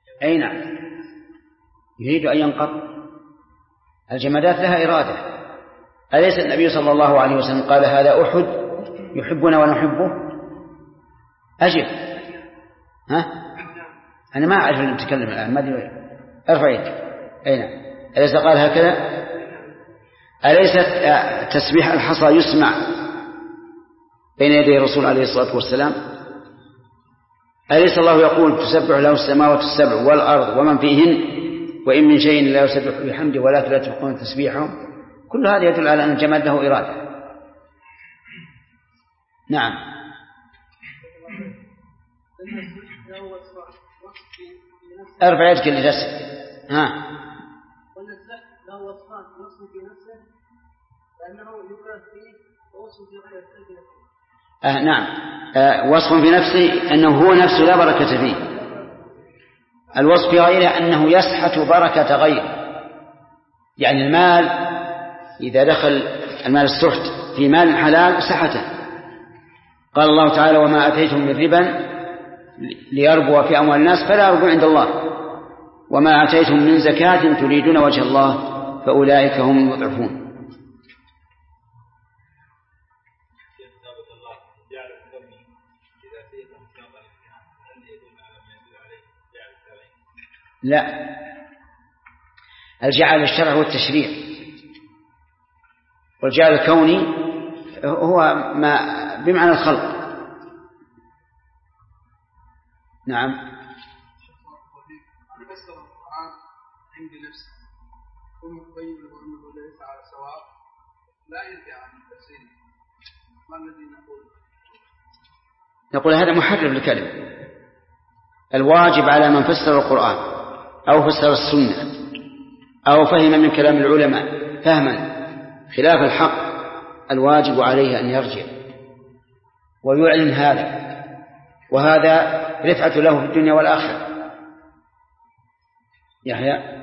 أي نعم، يريد أن ينقض. الجمادات لها إرادة. أليس النبي صلى الله عليه وسلم قال هذا أحد يحبنا ونحبه؟ أجب. أنا ما أعرف أن أتكلم الآن، ما أدري. أرفع يدك. أي نعم. أليس قال هكذا؟ أليس تسبيح الحصى يسمع بين يدي الرسول عليه الصلاة والسلام؟ أليس الله يقول تسبح له السماوات السبع والأرض ومن فيهن وإن من شيء لا يسبح بحمده ولكن لا تفقهون تسبيحهم؟ كل هذا يدل على أن الجماد له إرادة. نعم. ارفع يدك اللي تسأل. له وصفان، وصف في نفسه لأنه يكره فيه ووصف في غيره. نعم. وصف في نفسه أنه هو نفسه لا بركة فيه. الوصف في غيره أنه يسحت بركة غيره. يعني المال إذا دخل المال السحت في مال حلال سحته. قال الله تعالى وما أتيتم من ربا ليربو في أموال الناس فلا يربو عند الله وما أتيتم من زكاة تريدون وجه الله فأولئك هم المضعفون. لا، الجعل الشرع والتشريع، والجعل الكوني هو ما بمعنى الخلق. نعم. عند نفسه ثم تبين له انه ليس على سواء لا يرجع عن التفسير. ما الذي نقول هذا محرر للكلمة. الواجب على من فسر القرآن أو فسر السنة أو فهم من كلام العلماء فهما خلاف الحق الواجب عليه أن يرجع ويعلن هذا، وهذا رفعة له في الدنيا والآخرة. يحيى.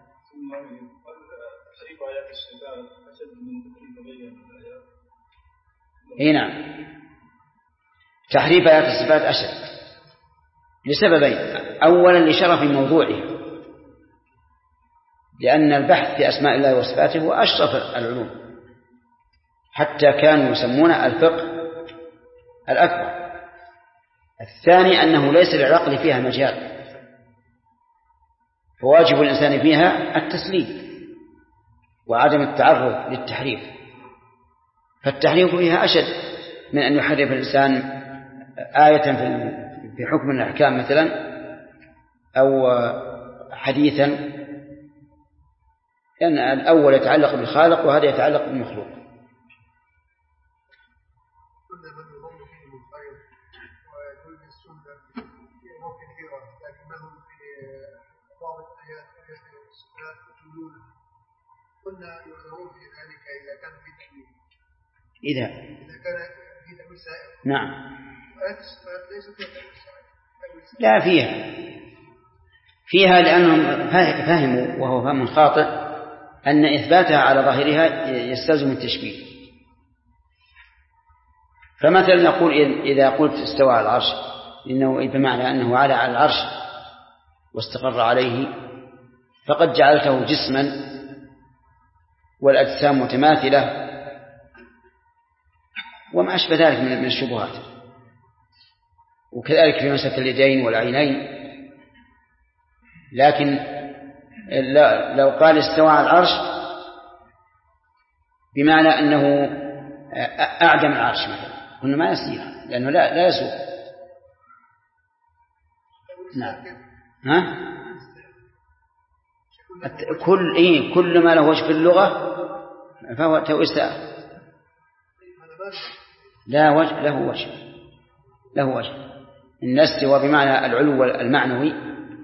نعم، تحريف آيات الصفات أشد لسببين. أولا لشرف موضوعه، لأن البحث في أسماء الله وصفاته هو أشرف العلوم، حتى كانوا يسمون الفقه الأكبر. الثاني أنه ليس للعقل فيها مجال، فواجب الإنسان فيها التسليم وعدم التعرض للتحريف. فالتحريف فيها أشد من أن يحرف الإنسان آية في حكم الأحكام مثلا أو حديثا، لأن الأول يتعلق بالخالق وهذا يتعلق بالمخلوق. قلنا يعذرون في ذلك إذا كان في تأويل. إذا كان في تأويل سائر. نعم. ليس فيها تأويل سائر. لا فيها لأنهم فهموا وهو فهم خاطئ أن إثباتها على ظاهرها يستلزم التشبيه. فمثلا نقول إذا قلت استوى على العرش إنه بمعنى أنه على العرش واستقر عليه، فقد جعلته جسما والأجسام متماثلة وما أشبه ذلك من الشبهات. وكذلك في مسألة اليدين والعينين. لكن لو قال استوى على العرش بمعنى أنه أعدم العرش مثلا قلنا ما يصير، لأنه لا يسوق. نعم. كل ما له وجه في اللغة فهو تأويل. لا وجه له وجه. النستوى بمعنى العلو المعنوي،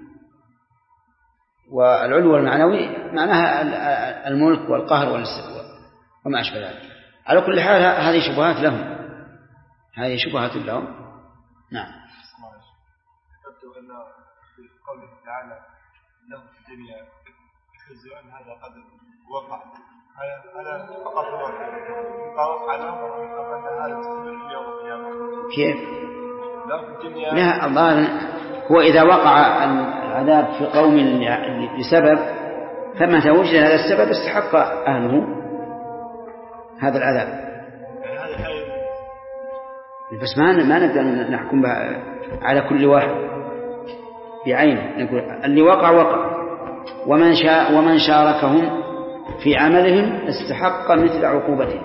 والعلو المعنوي معناها الملك والقهر والاستواء وما أشبه ذلك. على كل حال هذه شبهات لهم. نعم. أردت أن في قوله تعالى له في الدنيا يخزي أن هذا قد وقع على فقط وقع على هذا تستمر يوم القيامة. كيف؟ لا الله هو إذا وقع العذاب في قوم لسبب، فمتى وجد هذا السبب استحق أهله هذا العذاب. بس ما نقدر نحكم على كل واحد بعينه، نقول اللي وقع ومن شاركهم في عملهم استحق مثل عقوبتهم.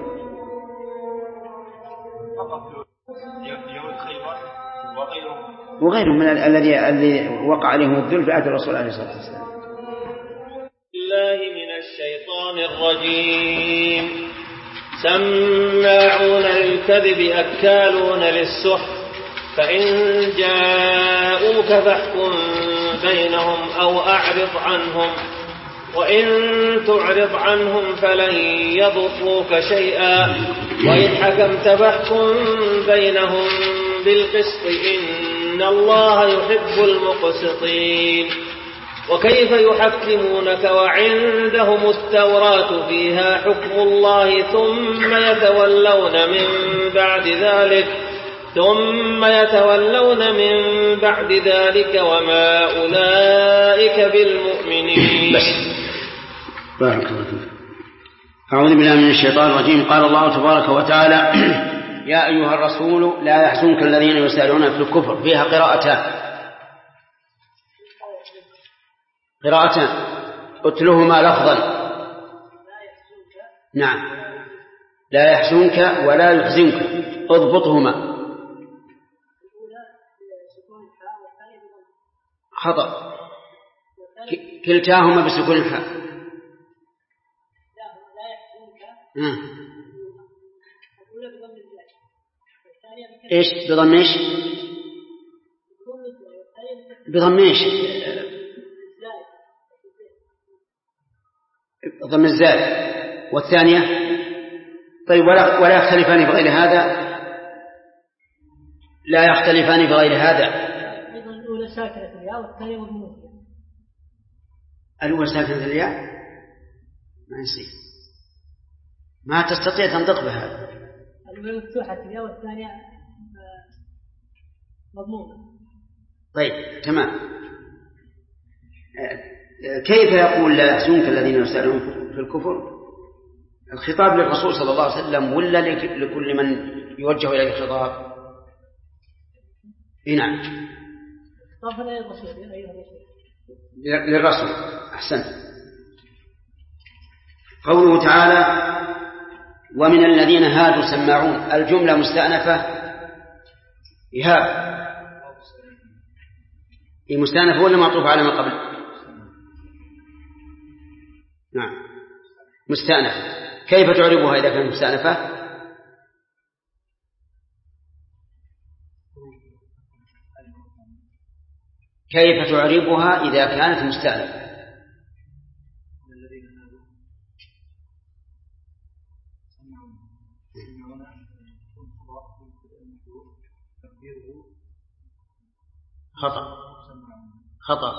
وغيرهم من الذي وقع عليهم الذل في عهد الرسول عليه الصلاة والسلام. الله من الشيطان الرجيم. سماعون للكذب أكالون للسحت، فإن جاءوك فاحكم بينهم أو أعرض عنهم، وإن تعرض عنهم فلن يضروك شيئا، وإن حكمت فاحكم بينهم بالقسط إن الله يحب المقسطين. وكيف يحكمونك وعندهم التوراة فيها حكم الله ثم يتولون من بعد ذلك وما أولئك بالمؤمنين. بارك الله فيك. أعوذ بالله من الشيطان الرجيم. قال الله تبارك وتعالى: يا أيها الرسول لا يحزنك الذين يسارعون في الكفر. فيها قراءتان اتلهما لفظا. نعم، لا يحزنك ولا يحزنك، اضبطهما. خطأ، كلتاهما بسكون الحاء. ايش بضم ايش؟ بضم ايش؟ ضم الزال. والثانية طيب ولا يختلفان بغير هذا. لا يختلفان بغير هذا. الأولى ساكنة الياء والثانية مضمومة. الأولى ساكنة الياء ما نسيت، ما تستطيع تنطق بها. الأولى مفتوحة الياء والثانية مضمومة. طيب تمام. كيف يقول لا يحزنك الذين يسارعون في الكفر؟ الخطاب للرسول صلى الله عليه وسلم ولا لكل من يوجه إليه الخطاب؟ نعم، للرسول. أحسنت. قوله تعالى: ومن الذين هادوا سماعون. الجملة مستأنفة إهاب، هي مستأنفة ولا معطوف على ما قبل؟ نعم مستأنفة. كيف تعربها إذا كانت مستأنفة؟ كيف تعربها إذا كانت مستأنفة؟ خطأ.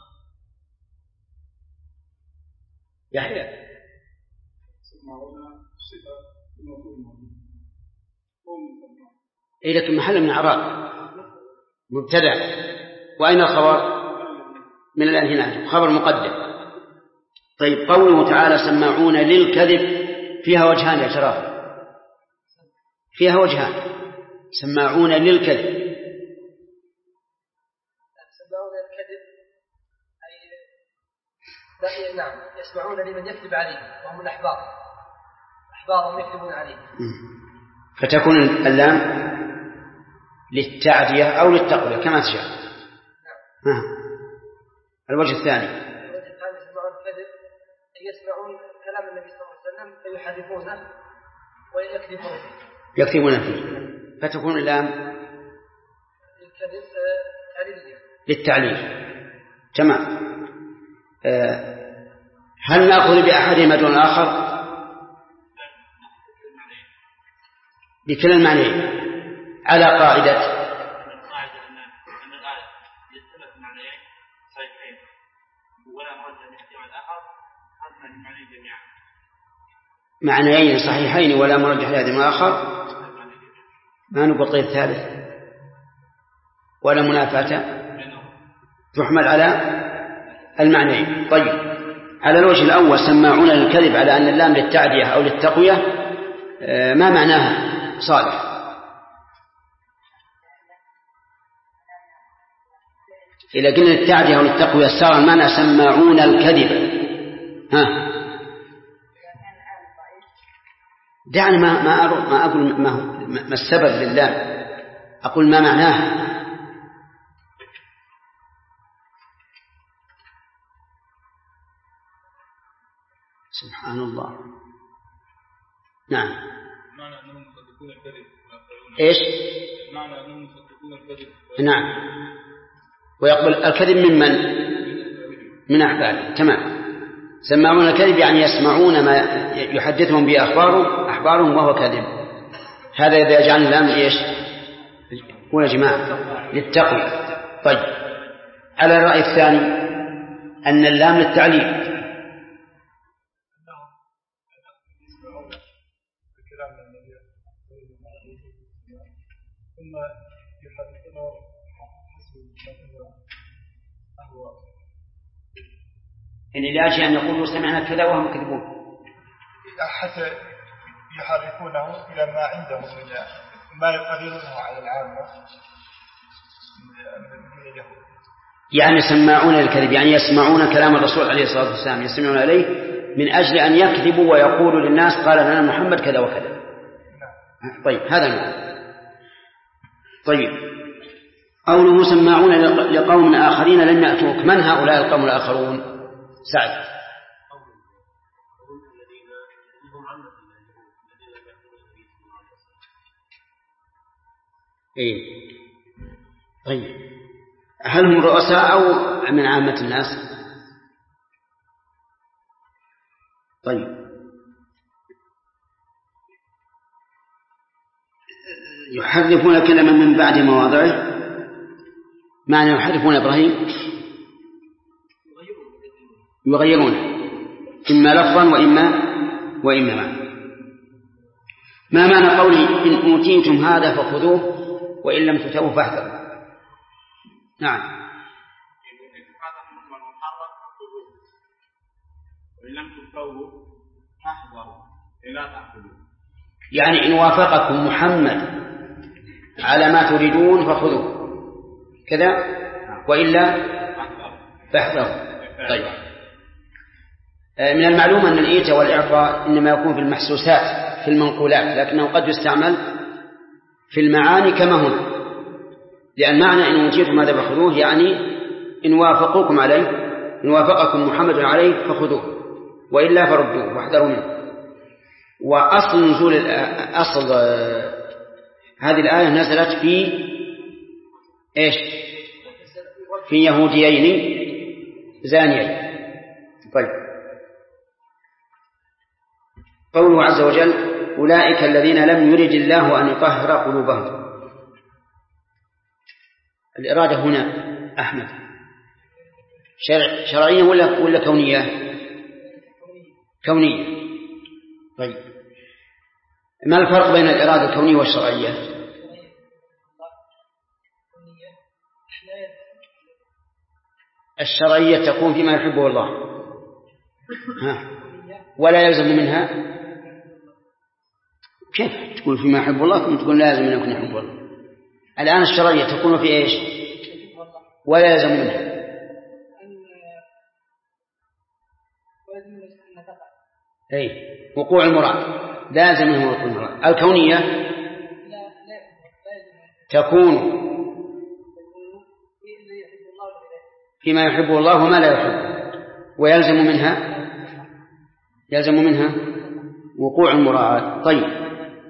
يحيى لكن محل من أعراب مبتدأ. وأين الخبر؟ من الأنهنات، خبر مقدم. طيب قوله تعالى سماعون للكذب فيها وجهان يا شراب، فيها وجهان. سماعون للكذب، نعم يسمعون لمن يكذب عليه وهم الأحبار، أحبارهم يكذبون عليه. فتكون اللام للتعدية أو للتقوية كما تشاء. نعم. الوجه الثاني يسمعون الكذب، يسمعون كلام النبي صلى الله عليه وسلم فيحرفونه ويكذبون فيه. فتكون اللام للتعليل. تمام. هل نأخذ بأحدهما دون الآخر؟ بكلا المعنيين على قاعدة أن الآية يختلف معنيين صحيحين ولا مرجع لاحتمال الآخر، هذا المعنيين جميعا معنيين صحيحين ولا مرجح لاحتمال الآخر. ما نقطع الثالث ولا منافاة تحمل على المعنيين. طيب، على الوجه الأول سماعون للكذب على أن اللام للتعدية أو للتقوية، ما معناها صالح؟ إذا قلنا للتعدية أو للتقوية صار المعنى سماعون الكذب. ها، دعني ما أقول ما السبب لله، أقول ما معناه. سبحان الله. نعم. معنى أنهم يصدقون الكذب ويقبلون. إيش؟ معنى أنهم يصدقون الكذب. نعم. ويقبل الكذب من أحباره. تمام. سماعون الكذب يعني يسمعون ما يحدثهم به أخبارهم وهو كذب. هذا إذا جعلنا اللام إيش؟ هو يا جماعة للتقوى. طيب، على الرأي الثاني أن اللام للتعليم. ثم يحدثونه حسب أهواء. إن لأجل أن يقولوا سمعنا كذا وهم كذبون، حتى يحرفونه إلى ما عندهم من ما يقدرونه على العامة من اليهود. يعني سماعون الكذب يعني يسمعون كلام الرسول عليه الصلاة والسلام، يسمعون عليه من أجل أن يكذبوا ويقولوا للناس قال لنا محمد كذا وكذا. طيب، هذا نوع. طيب، قوله سماعون لقوم آخرين لم يأتوك، من هؤلاء القوم الآخرون؟ سعد. إيه. طيب، هل هم رؤساء أو من عامة الناس؟ طيب، يحرفون كلمة من بعد مواضعه. معنى يحرفون إبراهيم يغيرون إما لفظا وإما معنى. ما معنى قوله إن أوتيتم هذا فخذوه وإن لم تؤتوه فاحذروا؟ نعم. وإن لم تؤتوه فاحذروا لا تأخذوه. يعني إن وافقكم محمد على ما تريدون فخذوه كذا وإلا فاحذروا. طيب، من المعلوم أن الإيتاء والإعطاء إنما يكون في المحسوسات في المنقولات، لكنه قد يستعمل في المعاني كما هنا، لأن معنى إن أوتيتم هذا فخذوه يعني إن وافقوكم عليه، إن وافقكم محمد عليه فخذوه وإلا فردوه واحذروا منه. وأصل نزول هذه الآية نزلت في إيش؟ في يهوديين زانيين. طيب، قوله عز وجل أولئك الذين لم يرد الله أن يطهر قلوبهم. الإرادة هنا أحمد شرعية ولا كونية؟ كونية. طيب، ما الفرق بين الإرادة الكونية والشرعية؟ الشرعية تكون فيما يحبه الله ولا يلزم منها. كيف تقول فيما يحب الله ثم تقول لا يلزم أن يكون يحب الله؟ الآن الشرعية تكون في إيش ولا يلزم منها؟ أي وقوع المراد لا يلزم منه وقوع المراد. الكونية تكون فيما يحبه الله وما لا يحبه، ويلزم منها وقوع المراد. طيب،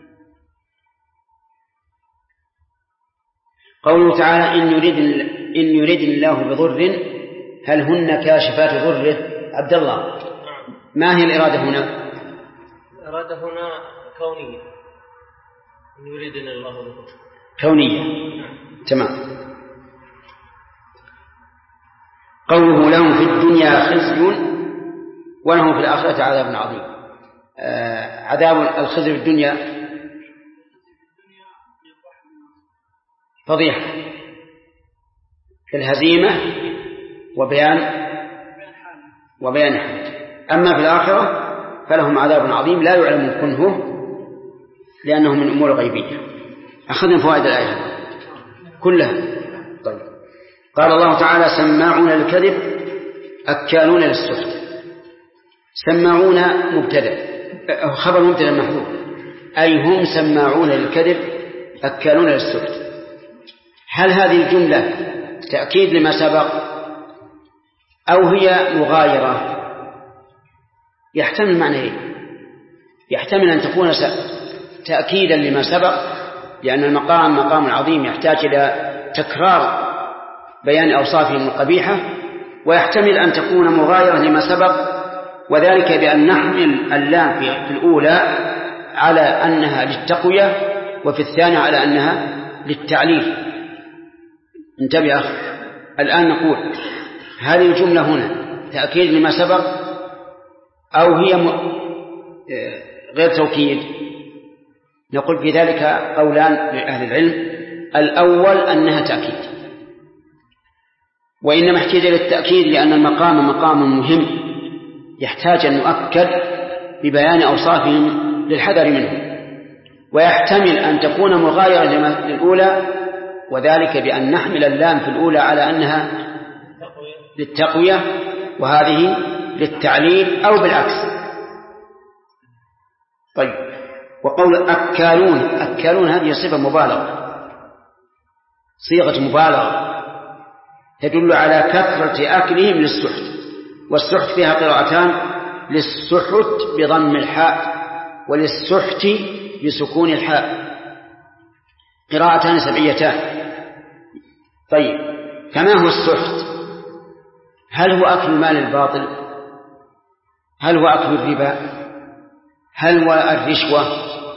قوله تعالى إن يريد الله بضر هل هن كاشفات ضره؟ عبد الله، ما هي الإرادة هنا؟ الإرادة هنا كونية. إن يريدنا الله بضر كونية. تمام. قوله لهم في الدنيا خزي ولهم في الآخرة عذاب عظيم. عذاب الخزي في الدنيا فضيحة في الهزيمة وبيان وبيان حمد. أما في الآخرة فلهم عذاب عظيم لا يعلم كنه لأنه من أمور غيبية. أخذنا فوائد الآية كلها. طيب، قال الله تعالى سماعون للكذب أكالون للسحت. سماعون مبتدأ، خبر مبتدأ محذوف، أي هم سماعون للكذب أكالون للسحت. هل هذه الجملة تأكيد لما سبق أو هي مغايرة؟ يحتمل معنيين، يحتمل أن تكون تأكيدا لما سبق لأن المقام مقام عظيم يحتاج إلى تكرار بيان أوصافهم القبيحة، ويحتمل أن تكون مغايرة لما سبق، وذلك بأن نحمل اللام في الأولى على أنها للتقوية وفي الثانية على أنها للتعليل. انتبه أخي، الآن نقول هذه الجملة هنا تأكيد لما سبق أو هي غير توكيد؟ نقول في ذلك قولان لأهل العلم. الأول أنها تأكيد، وإنما احتاج للتأكيد لأن المقام مقام مهم يحتاج أن نؤكد ببيان أوصافهم للحذر منه، ويحتمل أن تكون مغايرة للأولى، وذلك بأن نحمل اللام في الأولى على أنها للتقوية وهذه للتعليل أو بالعكس. طيب، وقول أكالون، أكالون هذه صفة مبالغة، صيغة مبالغة تدل على كثرة أكلهم للسحت، والسحت فيها قراءتان، للسحت بضم الحاء وللسحت بسكون الحاء، قراءتان سبعيتان. طيب، فما هو السحت؟ هل هو أكل المال الباطل؟ هل هو أكل الربا؟ هل هو الرشوة؟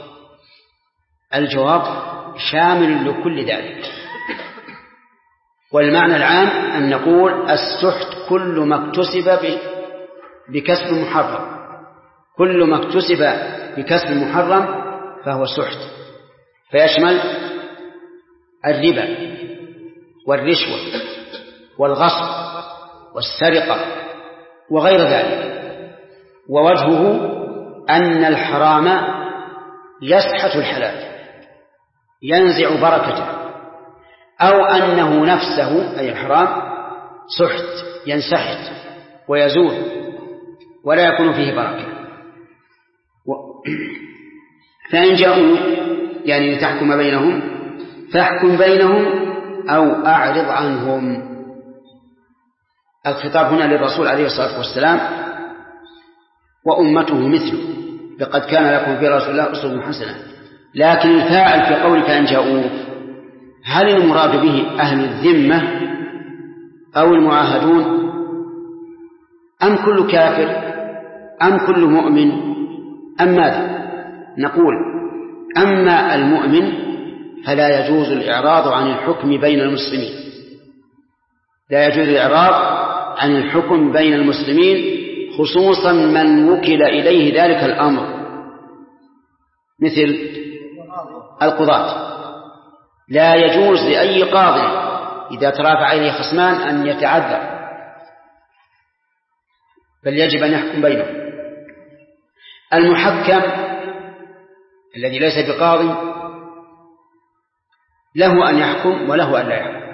الجواب شامل لكل ذلك، والمعنى العام أن نقول السحت كل ما اكتسب بكسب محرم، كل ما اكتسب بكسب محرم فهو سحت، فيشمل الربا والرشوة والغصب والسرقة وغير ذلك. ووجهه أن الحرام يسحت الحلال، ينزع بركته، أو أنه نفسه أي الحرام سحت ينسحت ويزول ولا يكون فيه بركة. فإن جاءوا يعني لتحكم بينهم فاحكم بينهم أو أعرض عنهم. الخطاب هنا للرسول عليه الصلاة والسلام وأمته مثله، لقد كان لكم في رسول الله أسوة حسنة. لكن الفاعل في قولك أن جاءوا، هل المراد به أهل الذمة أو المعاهدون أم كل كافر أم كل مؤمن أم ماذا؟ نقول أما المؤمن فلا يجوز الإعراض عن الحكم بين المسلمين، لا يجوز الإعراض عن الحكم بين المسلمين، خصوصا من وكل إليه ذلك الأمر مثل القضاة. لا يجوز لأي قاضي إذا ترافع عليه خصمان أن يتعذر، بل يجب أن يحكم بينهم. المحكم الذي ليس بقاضي له أن يحكم وله أن لا يحكم،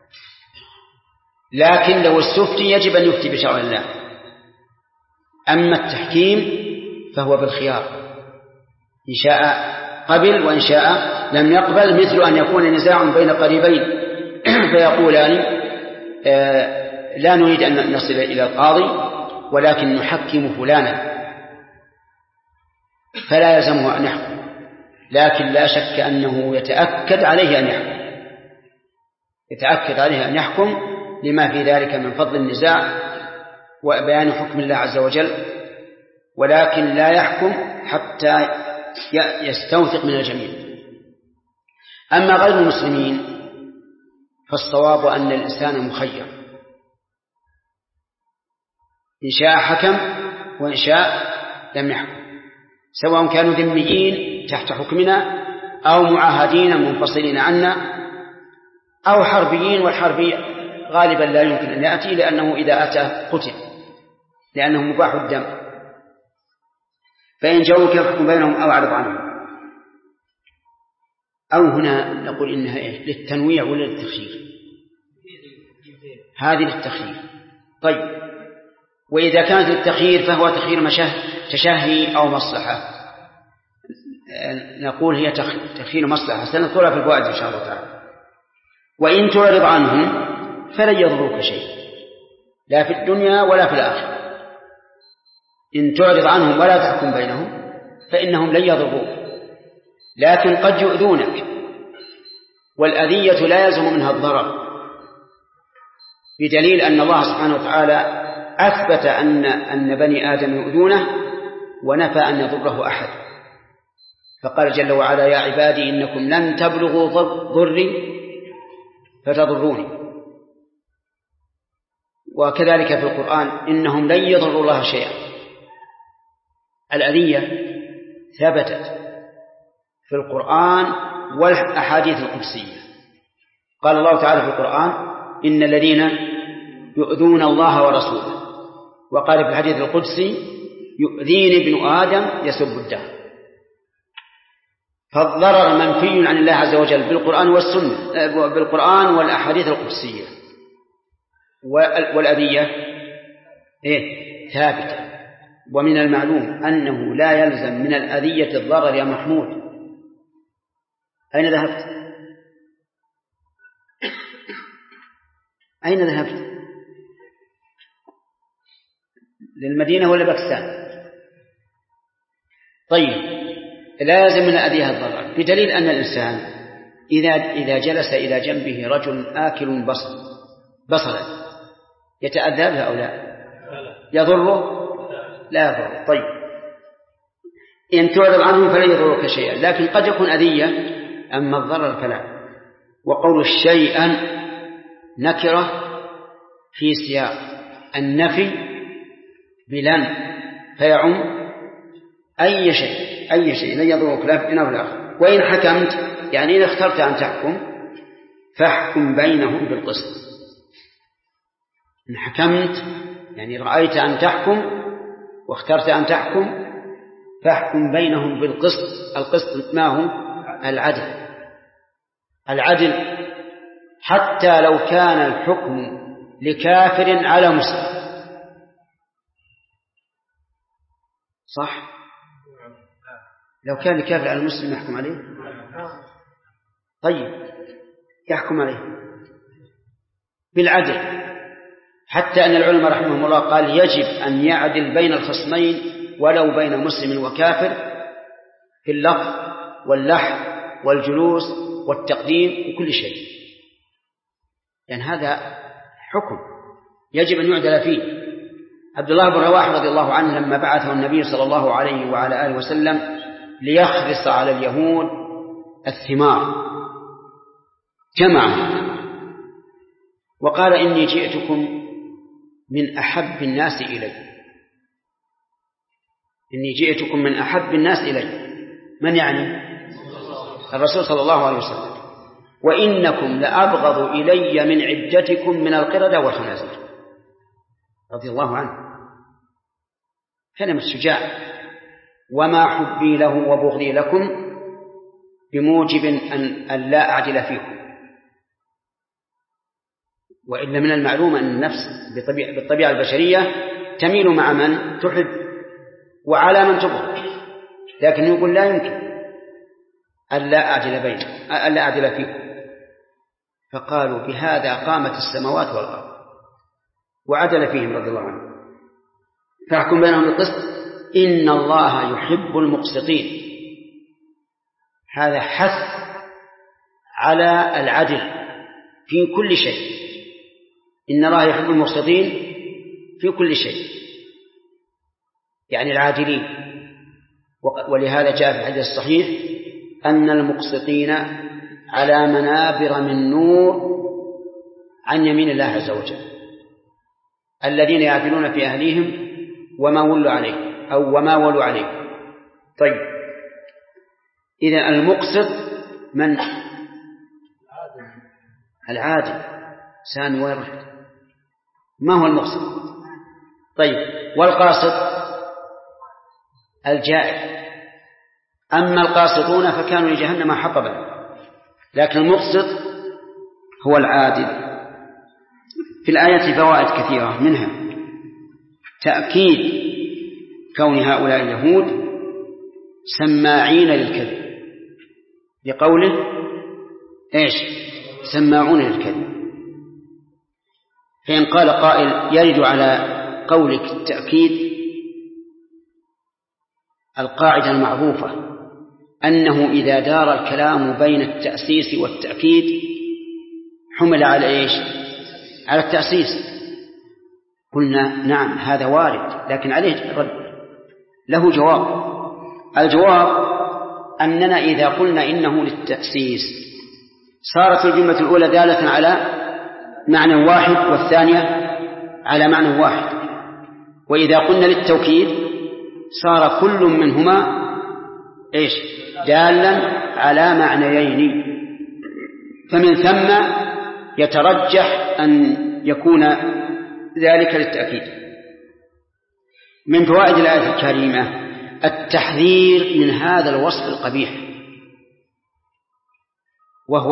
لكن لو استفتي يجب أن يفتي بشرع الله. أما التحكيم فهو بالخيار، إن شاء قبل وإن شاء لم يقبل، مثل أن يكون نزاع بين قريبين فيقولان لا نريد أن نصل إلى القاضي ولكن نحكم فلانا، فلا يلزمه أن يحكم، لكن لا شك أنه يتأكد عليه أن يحكم، يتأكد عليه أن يحكم لما في ذلك من فضل النزاع وبيان حكم الله عز وجل، ولكن لا يحكم حتى يستوثق من الجميع. أما غير المسلمين فالصواب أن الإنسان مخير، إن شاء حكم وإن شاء لم يحكم، سواء كانوا ذميين تحت حكمنا أو معاهدين منفصلين عنا أو حربيين، والحربي غالبا لا يمكن أن يأتي لأنه إذا أتى قتل، لأنه مباح الدم. فإن جاءوك فاحكم بينهم أو أعرض عنهم. أو هنا نقول إنها للتنويع ولا للتخيير؟ هذه للتخيير. طيب، وإذا كانت للتخيير فهو تخيير تشهي أو مصلحة. نقول هي تخيير مصلحة، سنذكرها في الفوائد إن شاء الله تعالى. وإن تعرض عنهم فلن يضروك شيء لا في الدنيا ولا في الآخرة. إن تعرض عنهم ولا تحكم بينهم فإنهم لن يضروك، لكن قد يؤذونك، والأذية لا يلزم منها الضرر، بدليل أن الله سبحانه وتعالى أثبت أن بني آدم يؤذونه ونفى أن يضره أحد، فقال جل وعلا: يا عبادي إنكم لن تبلغوا ضري فتضروني. وكذلك في القرآن: إنهم لن يضروا الله شيئا. الأذية ثبتت في القرآن والأحاديث القدسية. قال الله تعالى في القرآن: إن الذين يؤذون الله ورسوله. وقال في الحديث القدسي: يؤذيني ابن آدم يسب الدهر. فالضرر منفي عن الله عز وجل بالقرآن والسنة، بالقرآن والأحاديث القدسية. والأذية ثابتة. ومن المعلوم أنه لا يلزم من الأذية الضرر يا محمود. أين ذهبت؟ أين ذهبت؟ للمدينة ولا باكستان؟ طيب، لازم من الأذية الضرر، بدليل أن الإنسان إذا جلس إلى جنبه رجل آكل بصلا يتأذى بها أو لا؟ يضره؟ لا يضره. طيب، إن تعرض عنه فلا يضرك شيئا، لكن قد يكون أذية، أما الضرر فلا. وقول شيئا نكرة في سياق النفي بلن، فيعم أي شيء لن يضرك لا في الدنيا ولا الآخرة. وإن حكمت، يعني إذا اخترت أن تحكم فاحكم بينهم بالقسط. إن حكمت يعني رأيت أن تحكم واخترت أن تحكم فاحكم بينهم بالقسط. القسط ما هو؟ العدل، حتى لو كان الحكم لكافر على مسلم. صح؟ لو كان لكافر على المسلم يحكم عليه؟ طيب، يحكم عليه بالعدل، حتى أن العلماء رحمهم الله قال يجب أن يعدل بين الخصمين ولو بين مسلم وكافر في اللفظ واللحن والجلوس والتقديم وكل شيء، يعني هذا حكم يجب أن يعدل فيه. عبد الله بن رواحة رضي الله عنه لما بعثه النبي صلى الله عليه وعلى آله وسلم ليخرص على اليهود الثمار جمعهم وقال: إني جئتكم من أحب الناس إلي. إني جئتكم من أحب الناس إلي. من يعني؟ الرسول صلى الله عليه وسلم. وإنكم لأبغض إلي من عدتكم من القردة والخنازير. رضي الله عنه، كلمة شجاع. وما حبي له وبغضي لكم بموجب أن لا أعدل فيكم. وإلا من المعلوم أن النفس بالطبيعة البشرية تميل مع من تحب وعلى من تبغض، لكن يقول لا يمكن ألا أعدل فيكم. فقالوا: بهذا قامت السماوات والأرض. وعدل فيهم رضي الله عنه. فاحكم بينهم بالقسط إن الله يحب المقسطين. هذا حث على العدل في كل شيء. إن الله يحب المقسطين في كل شيء، يعني العادلين. ولهذا جاء في الحديث الصحيح أن المقسطين على منابر من نور عن يمين الله عز وجل، الذين يعدلون في أهليهم وما ولوا عليه أو وما ولوا عليه. طيب، إذن المقسط من؟ العادل. سامي وين رحت؟ ما هو المقسط؟ طيب، والقاسط الجائر. أما القاسطون فكانوا لجهنم حطبا، لكن المقسط هو العادل. في الآية فوائد كثيرة، منها تأكيد كون هؤلاء اليهود سماعين للكذب، لقوله إيش؟ سماعون للكذب. فإن قال قائل يرد على قولك التأكيد القاعدة المعروفة أنه إذا دار الكلام بين التأسيس والتأكيد حمل على إيش؟ على التأسيس. قلنا نعم هذا وارد، لكن عليه له جواب. الجواب أننا إذا قلنا إنه للتأسيس صارت الجملة الأولى دالة على معنى واحد والثانية على معنى واحد، وإذا قلنا للتوكيد صار كل منهما إيش؟ دالا على معنيين. فمن ثم يترجح أن يكون ذلك للتأكيد. من فوائد الآية الكريمة التحذير من هذا الوصف القبيح، وهو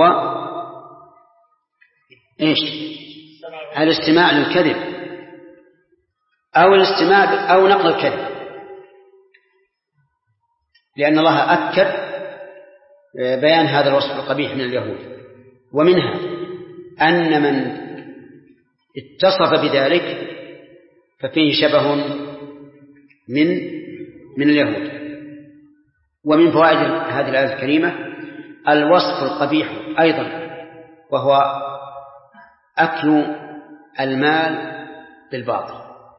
إيش؟ الاستماع للكذب أو الاستماع أو نقل الكذب، لأن الله أكد بيان هذا الوصف القبيح من اليهود. ومنها أن من اتصف بذلك ففيه شبه من اليهود. ومن فوائد هذه الآية الكريمة الوصف القبيح أيضا، وهو أكل المال بالباطل،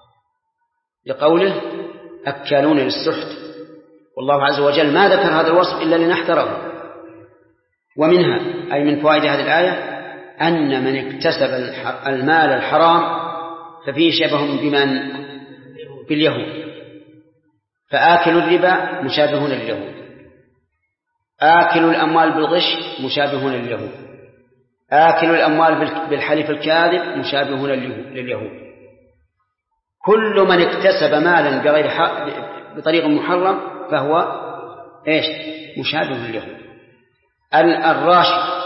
لقوله أكالون للسحت، والله عز وجل ما ذكر هذا الوصف إلا لنحذره. ومنها أي من فوائد هذه الآية أن من اكتسب المال الحرام ففيه شبه باليهود، فآكل الربا مشابهون لليهود، آكل الأموال بالغش مشابهون لليهود، آكل الأموال بالحلف الكاذب مشابهون لليهود. كل من اكتسب مالا بغير حق بطريق محرم فهو إيش؟ مشابه لليهود. الراشي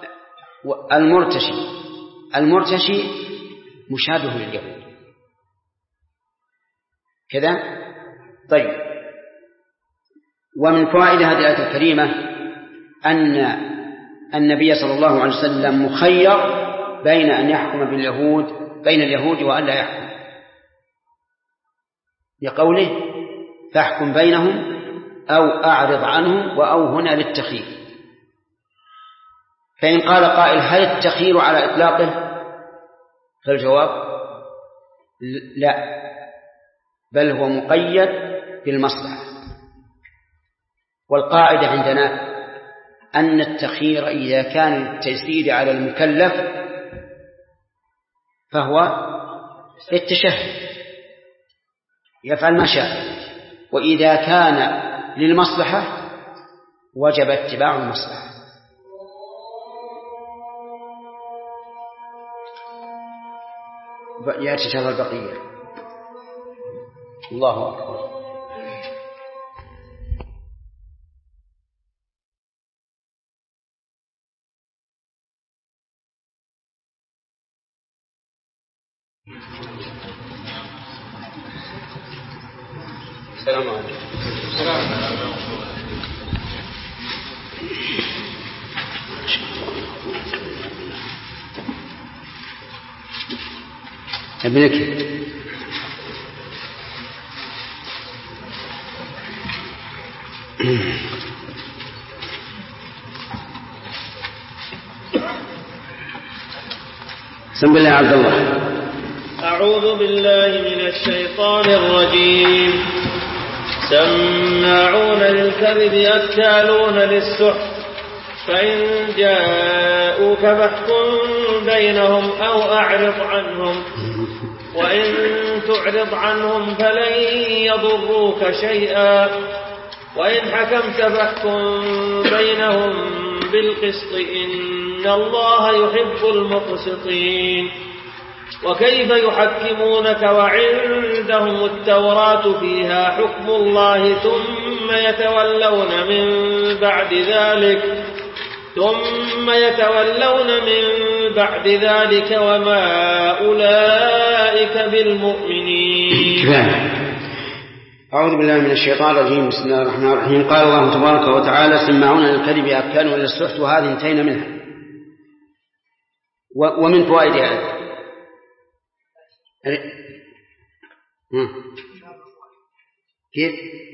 المرتشي مشابه لليهود كذا. طيب، ومن فوائد هذه الآية الكريمة أن النبي صلى الله عليه وسلم مخير بين أن يحكم بين اليهود وأن لا يحكم، لقوله فاحكم بينهم أو أعرض عنهم، وأو هنا للتخيير. فإن قال قائل هل التخيير على إطلاقه؟ فالجواب لا، بل هو مقيد بالمصلحة. والقاعدة عندنا أن التخيير إذا كان للتيسير على المكلف فهو التشهد يفعل ما شاء، وإذا كان للمصلحة وجب اتباع المصلحة. يأتي شرح البقية. الله أكبر. السلام عليكم. ابنك بسم الله عبد الله. أعوذ بالله من الشيطان الرجيم. سماعون للكذب أكالون للسحت، فإن جاءوك فاحكم بينهم أو أعرض عنهم، وإن تعرض عنهم فلن يضروك شيئا، وإن حكمت فاحكم بينهم بالقسط إن الله يحب المقسطين. وكيف يحكمونك وعندهم التوراة فيها حكم الله ثم يتولون من بعد ذلك وما أولئك بالمؤمنين. أعوذ بالله من الشيطان الرجيم. بسم الله الرحمن الرحيم. قال الله تبارك وتعالى: سماعون للكذب أكالون للسحت. وهذه انتهينا منها. ومن فوائدها كيف؟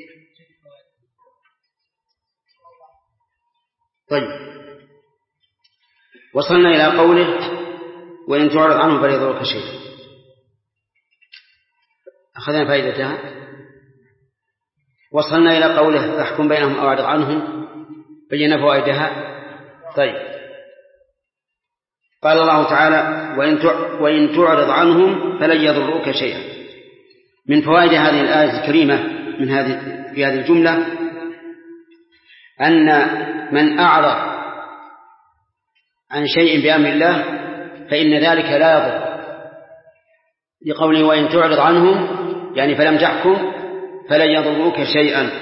طيب، وصلنا إلى قوله: وإن تعرض عنه فلا يضرك شيء. أخذنا فائدتها. وصلنا إلى قوله: فاحكم بينهم أو أعرض عنهم. بينا فوائدها. طيب، قال الله تعالى: وإن تعرض عنهم فلن يضروك شيئا. من فوائد هذه الآية الكريمة في هذه الجملة أن من أعرض عن شيء بأمر الله فإن ذلك لا يضر، لقوله: وإن تعرض عنهم يعني فلم تحكم فلن يضروك شيئا.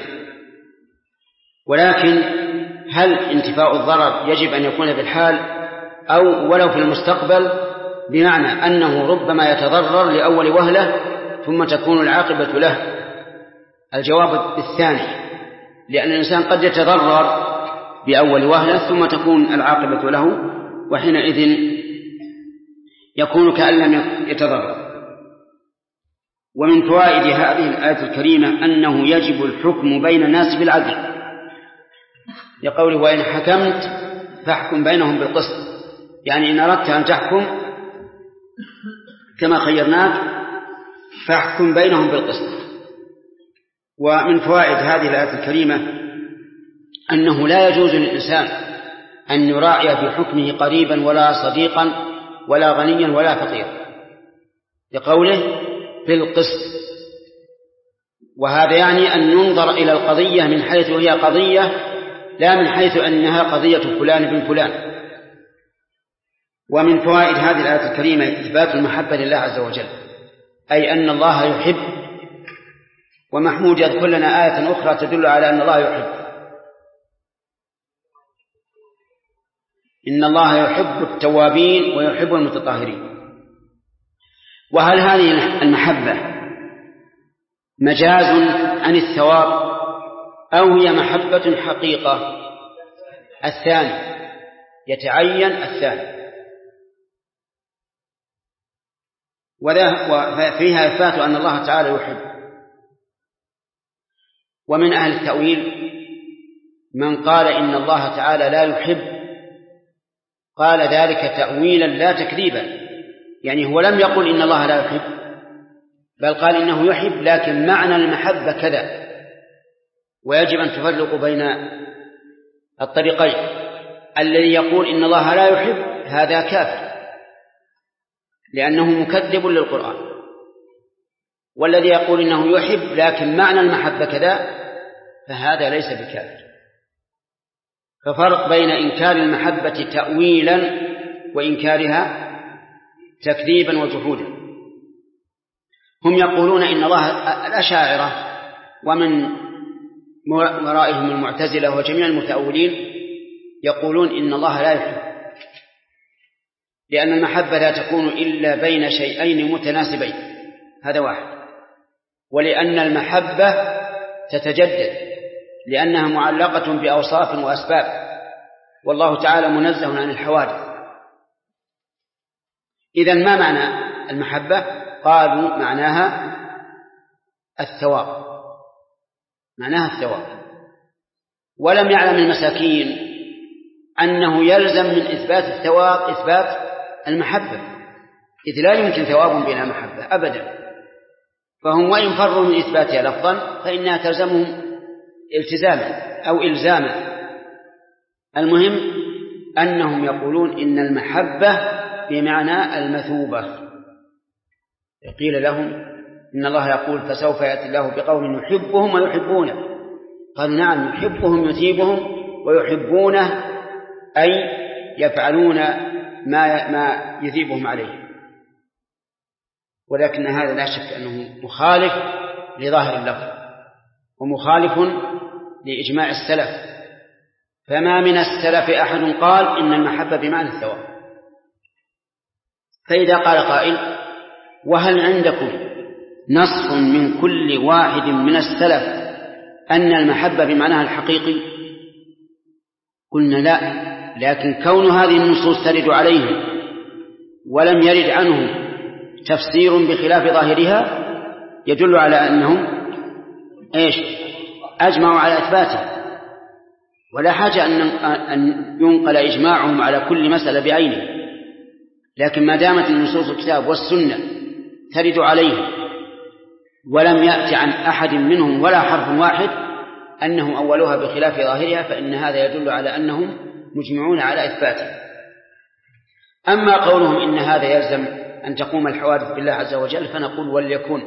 ولكن هل انتفاء الضرر يجب أن يكون في الحال أو ولو في المستقبل، بمعنى أنه ربما يتضرر لأول وهلة ثم تكون العاقبة له؟ الجواب الثاني، لأن الإنسان قد يتضرر بأول وهلة ثم تكون العاقبة له، وحينئذ يكون كأن لم يتضرر. ومن فوائد هذه الآية الكريمة أنه يجب الحكم بين الناس بالعدل، لقوله: وإن حكمت فاحكم بينهم بالقسط. يعني إن أردت أن تحكم كما خيرناك فاحكم بينهم بالقسط. ومن فوائد هذه الآية الكريمة أنه لا يجوز للإنسان أن يراعي في حكمه قريبا ولا صديقا ولا غنيا ولا فقيرا، لقوله: بالقسط. وهذا يعني أن ينظر إلى القضية من حيث هي قضية، لا من حيث أنها قضية فلان بن فلان. ومن فوائد هذه الآية الكريمة إثبات المحبة لله عز وجل، أي أن الله يحب. ومحمود يذكر لنا آية أخرى تدل على أن الله يحب: إن الله يحب التوابين ويحب المتطهرين. وهل هذه المحبة مجاز عن الثواب أو هي محبة حقيقة؟ الثاني، يتعين الثاني. وفيها إثبات أن الله تعالى يحب. ومن أهل التأويل من قال إن الله تعالى لا يحب، قال ذلك تأويلا لا تكذيبا، يعني هو لم يقل إن الله لا يحب، بل قال إنه يحب، لكن معنى المحبة كذا. ويجب أن تفرق بين الطريقين. الذي يقول إن الله لا يحب هذا كافر لأنه مكذب للقرآن، والذي يقول إنه يحب لكن معنى المحبة كذا فهذا ليس بكافر. ففرق بين إنكار المحبة تأويلا وإنكارها تكذيبا وجحودا. هم يقولون إن الله، الأشاعرة ومن ورائهم المعتزلة وجميع المتأولين، يقولون إن الله لا يحب، لأن المحبة لا تكون إلا بين شيئين متناسبين، هذا واحد. ولأن المحبة تتجدد لأنها معلقة بأوصاف وأسباب، والله تعالى منزه عن الحوادث. إذن ما معنى المحبة؟ قالوا معناها الثواب، معناها الثواب. ولم يعلم المساكين أنه يلزم من إثبات الثواب إثبات المحبة، إذ لا يمكن ثواب بلا محبة أبدا. فهم وإن فروا من إثباتها لفظا فإنها تلزمهم التزاما أو إلزاما. المهم أنهم يقولون إن المحبة بمعنى المثوبة. قيل لهم إن الله يقول: فسوف يأتي الله بقوم يحبهم ويحبونه. قالوا: نعم، يحبهم يثيبهم ويحبونه، أي يفعلون ما يثيبهم عليه. ولكن هذا لا شك أنه مخالف لظاهر اللفظ ومخالف لإجماع السلف، فما من السلف أحد قال إن المحبة بمعنى الثواب. فإذا قال قائل: وهل عندكم نص من كل واحد من السلف أن المحبة بمعناها الحقيقي؟ قلنا لا، لكن كون هذه النصوص ترد عليهم ولم يرد عنهم تفسير بخلاف ظاهرها يدل على أنهم أجمعوا على إثباته، ولا حاجة أن ينقل إجماعهم على كل مسألة بعينه. لكن ما دامت النصوص الكتاب والسنة ترد عليهم ولم يأتي عن أحد منهم ولا حرف واحد أنهم أولوها بخلاف ظاهرها، فإن هذا يدل على أنهم مجمعون على إثباته. أما قولهم إن هذا يلزم أن تقوم الحوادث بالله عز وجل، فنقول وليكن.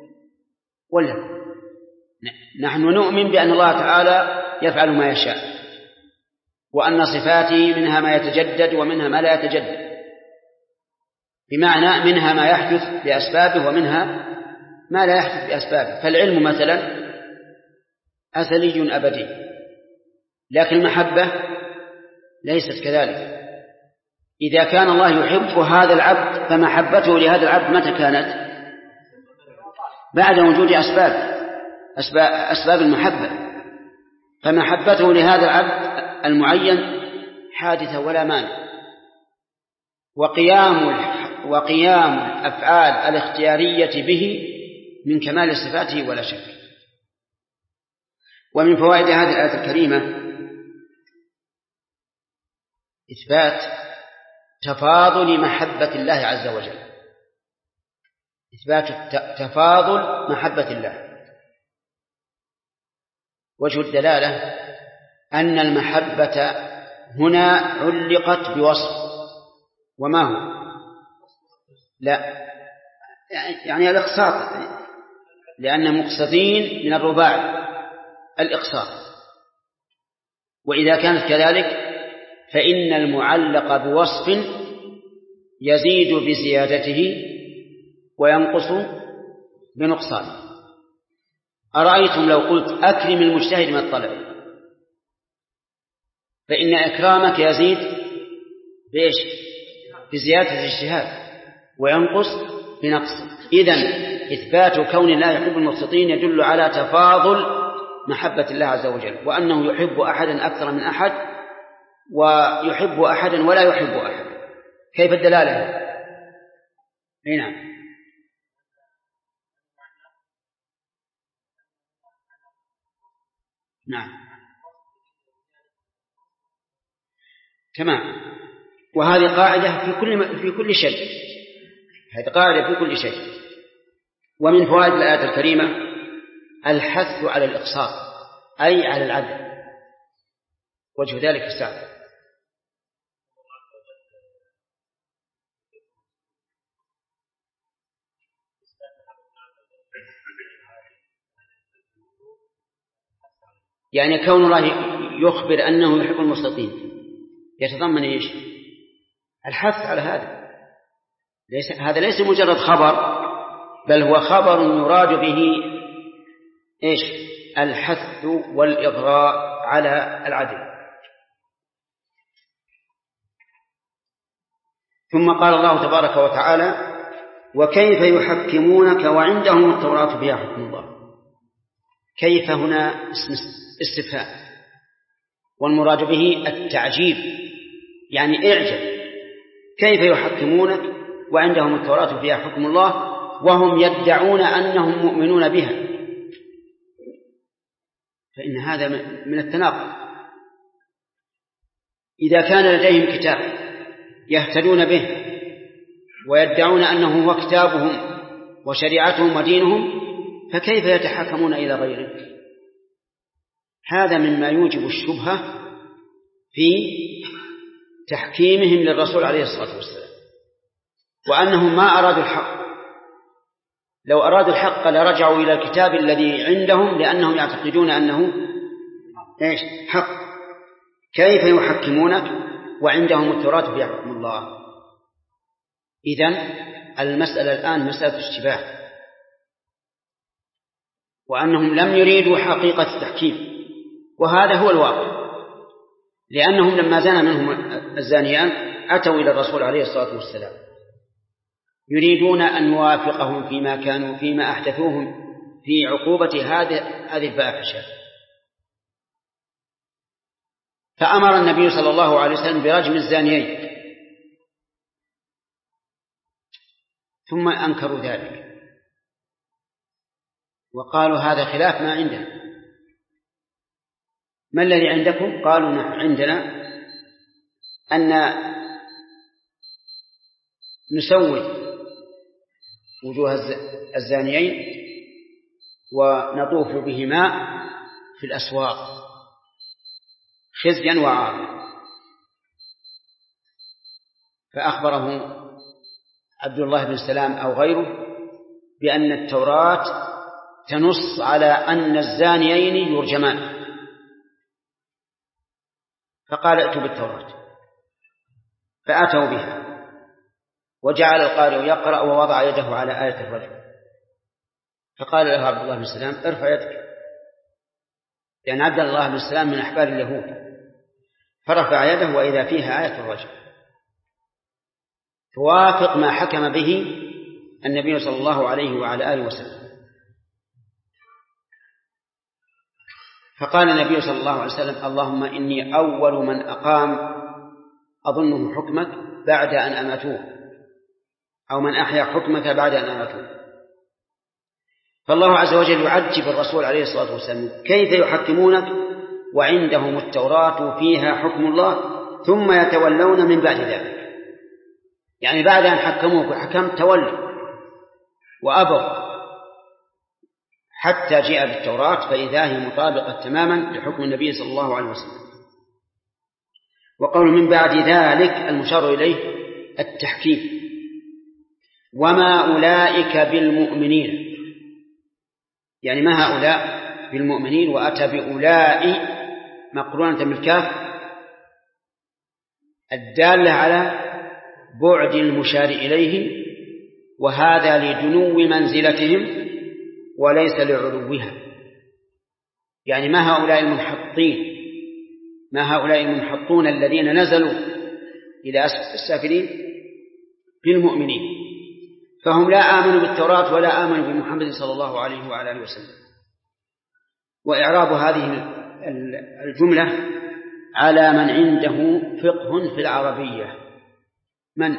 نحن نؤمن بأن الله تعالى يفعل ما يشاء، وأن صفاته منها ما يتجدد ومنها ما لا يتجدد، بمعنى منها ما يحدث بأسبابه ومنها ما لا يحدث بأسبابه. فالعلم مثلا أزلي أبدي، لكن المحبة ليست كذلك. إذا كان الله يحب هذا العبد فمحبته لهذا العبد متى كانت؟ بعد وجود أسباب المحبة، فمحبته لهذا العبد المعين حادثة ولا مانع. وقيام الأفعال الاختيارية به من كمال صفاته ولا شك. ومن فوائد هذه الآية الكريمة إثبات تفاضل محبة الله عز وجل، إثبات تفاضل محبة الله. وجه الدلالة أن المحبة هنا علقت بوصف، وما هو؟ لا يعني الإقساط، لأن مقسطين من الرباع الإقساط. وإذا كانت كذلك فإن المعلق بوصف يزيد بزيادته وينقص بنقصانه. أرأيتم لو قلت أكرم المجتهد من الطلب، فإن إكرامك يزيد بإيش؟ بزيادة الاجتهاد، وينقص بنقص. إذن إثبات كون الله يحب المقسطين يدل على تفاضل محبة الله عز وجل، وأنه يحب أحدا أكثر من أحد، ويحب أحدا ولا يحب أحد. كيف الدلالة؟ نعم تمام. وهذه قاعدة في كل شيء، هذه قاعدة في كل شيء. ومن فوائد الآية الكريمة الحث على الإقساط، أي على العدل. وجه ذلك السابق. يعني كون الله يخبر أنه يحب المقسطين يتضمن إيش؟ الحث على هذا. هذا ليس مجرد خبر، بل هو خبر يراد به إيش؟ الحث والإغراء على العدل. ثم قال الله تبارك وتعالى: وكيف يحكمونك وعندهم التوراة فيها حكم الله. كيف هنا اسم استفهام، والمراد به التعجيب، يعني اعجب. كيف يحكمونك وعندهم التوراة فيها حكم الله وهم يدعون أنهم مؤمنون بها؟ فإن هذا من التناقض. إذا كان لديهم كتاب يهتدون به ويدعون أنه هو كتابهم وشريعتهم ودينهم، فكيف يتحكمون إلى غيره؟ هذا مما يوجب الشبهة في تحكيمهم للرسول عليه الصلاة والسلام، وأنهم ما أرادوا الحق. لو أرادوا الحق لرجعوا إلى الكتاب الذي عندهم، لأنهم يعتقدون أنه إيش؟ حق. كيف يحكمونك وعندهم التوراة فيها حكم الله؟ إذن المسألة الآن مسألة اشتباه، وأنهم لم يريدوا حقيقة التحكيم، وهذا هو الواقع، لأنهم لما زنى منهم الزانيان أتوا إلى الرسول عليه الصلاة والسلام يريدون أن يوافقهم فيما أحدثوهم في عقوبة هذه الفاحشة، فأمر النبي صلى الله عليه وسلم برجم الزانيين، ثم أنكروا ذلك وقالوا هذا خلاف ما عندنا. ما الذي عندكم؟ قالوا نحن عندنا أن نسوي وجوه الزانيين ونطوف بهما في الأسواق خزيا وعارا. فأخبره عبد الله بن سلام أو غيره بأن التوراة تنص على أن الزانيين يرجمان، فقال ائتوا بالتوراة، فأتوا بها، وجعل القارئ يقرأ ووضع يده على آية الرجم، فقال له عبد الله بن سلام ارفع يدك، لأن عبد الله بن سلام من أحبار اليهود، فرفع يده وإذا فيها آية الرجم توافق ما حكم به النبي صلى الله عليه وعلى آله وسلم. فقال النبي صلى الله عليه وسلم اللهم إني أول من أقام أظنه حكمك بعد أن أماتوه، أو من أحيا حكمك بعد أن أماتوه. فالله عز وجل يعجب الرسول عليه الصلاة والسلام كيف يحكمونك وعندهم التوراة فيها حكم الله ثم يتولون من بعد ذلك، يعني بعد أن حكموك وحكمت تولوا وأبوا حتى جاء بالتوراة فإذا هي مطابقة تماما لحكم النبي صلى الله عليه وسلم. وقول من بعد ذلك المشار إليه التحكيم. وما أولئك بالمؤمنين، يعني ما هؤلاء بالمؤمنين، وأتى بأولئك مقرونة بالكاف الدالة على بعد المشار إليه، وهذا لدنو منزلتهم وليس لعلوها، يعني ما هؤلاء المنحطين، ما هؤلاء المنحطون الذين نزلوا إلى أسفل السافلين بالمؤمنين، فهم لا آمنوا بالتوراة ولا آمنوا بمحمد صلى الله عليه وعلى آله وسلم. وإعراب هذه الجملة على من عنده فقه في العربية. من؟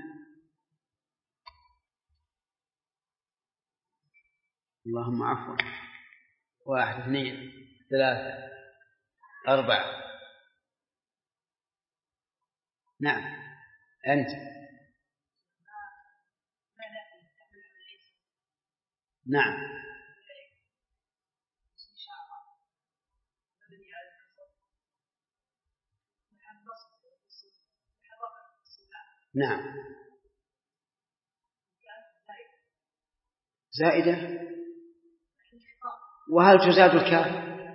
اللهم عفوا. 1 2 3 4. نعم أنت. نعم نعم زائدة. وهل تزاد الكاف؟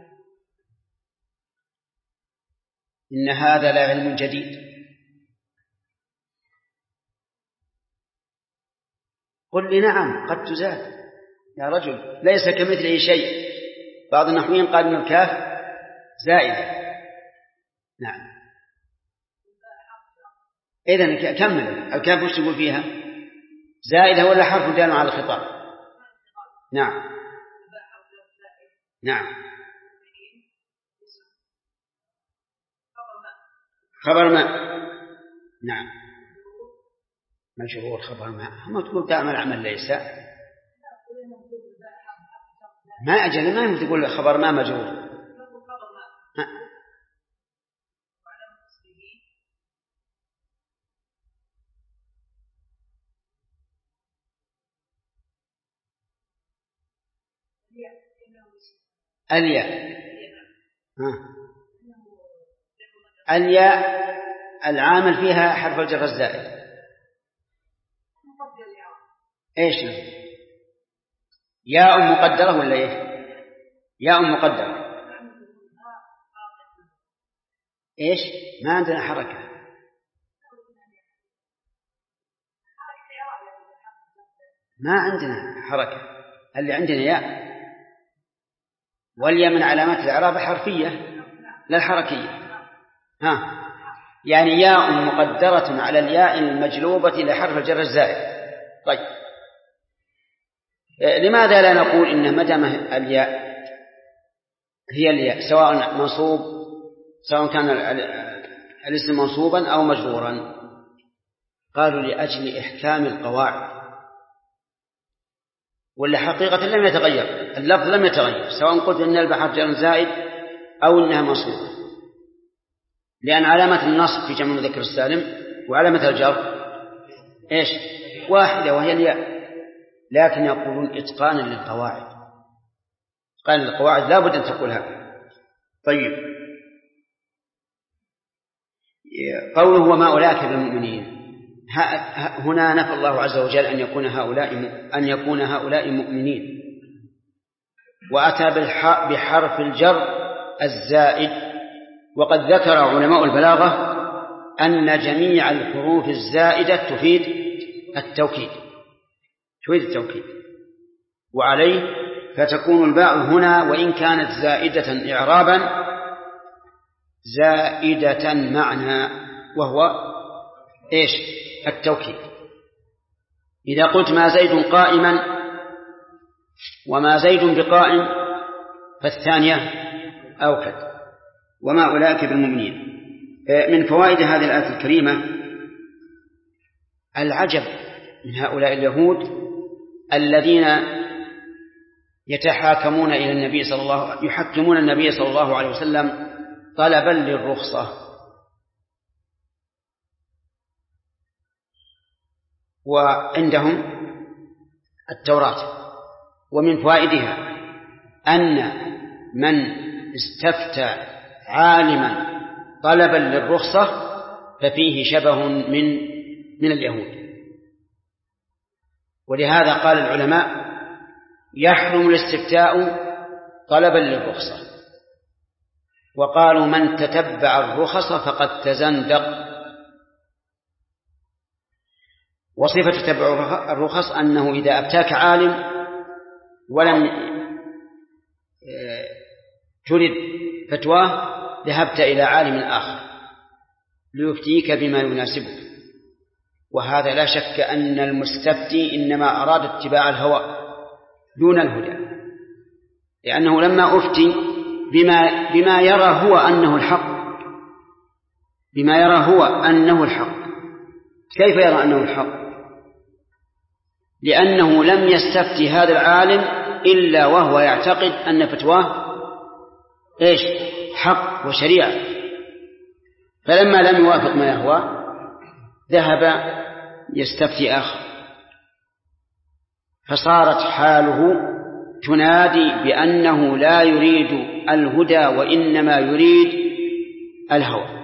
إن هذا لا علم جديد. قل لي نعم قد تزاد يا رجل، ليس كمثله شيء. بعض النحويين قال من الكاف زائدة. نعم إذن كمل الكاف وش تقول فيها؟ زائدة ولا حرف دال على الخطاب؟ نعم نعم خبر ما. نعم مجرور خبر ما تقول تعمل عمل ليس، ما أجل ما يمكن تقول خبر ما مجرور. الياء. الياء العامل فيها حرف الجر الزائد. ايش ياء مقدرة ولا ايه؟ ياء مقدرة. ايش ما عندنا حركة. ما عندنا حركة، اللي عندنا ياء، والياء من علامات الإعراب حرفية لا الحركية. يعني ياء مقدرة على الياء المجلوبة لحرف الجر الزائد. طيب لماذا لا نقول إن ما دام الياء هي الياء سواء كان الاسم منصوبا أو مجرورا؟ قالوا لأجل إحكام القواعد، ولا حقيقة لم يتغير اللفظ، لم يتغير سواء قلت إن البحر جر زائد أو إنها منصوبة، لأن علامة النصب في جمع المذكر السالم وعلامة الجر إيش؟ واحدة وهي الياء. لكن يقولون إتقانا للقواعد، إتقانا للقواعد لا بد أن تقولها. طيب قوله وما أولئك بالمؤمنين، هنا نفى الله عز وجل أن يكون هؤلاء مؤمنين، وأتى بحرف الجر الزائد. وقد ذكر علماء البلاغة أن جميع الحروف الزائدة تفيد التوكيد، وعليه فتكون الباء هنا وإن كانت زائدة إعرابا زائدة معنى، وهو إيش؟ التوكيد. إذا قلت ما زيد قائما وما زيد بقائم فالثانية أوكد. وما أولئك بالمؤمنين. من فوائد هذه الآية الكريمة العجب من هؤلاء اليهود الذين يحكمون النبي صلى الله عليه وسلم طلبا للرخصة، وعندهم التوراة. ومن فوائدها أن من استفتى عالما طلبا للرخصة ففيه شبه من اليهود. ولهذا قال العلماء يحرم الاستفتاء طلبا للرخصة، وقالوا من تتبع الرخص فقد تزندق. وصفة تتبع الرخص أنه إذا أفتاك عالم ولم ترد فتواه ذهبت إلى عالم آخر ليفتيك بما يناسبك. وهذا لا شك أن المستفتي إنما أراد اتباع الهوى دون الهدى، لأنه لما أفتي بما يرى هو أنه الحق، كيف يرى أنه الحق؟ لأنه لم يستفتي هذا العالم إلا وهو يعتقد أن فتواه إيش؟ حق وشريعة. فلما لم يوافق ما يهوى ذهب يستفتي آخر، فصارت حاله تنادي بأنه لا يريد الهدى وإنما يريد الهوى.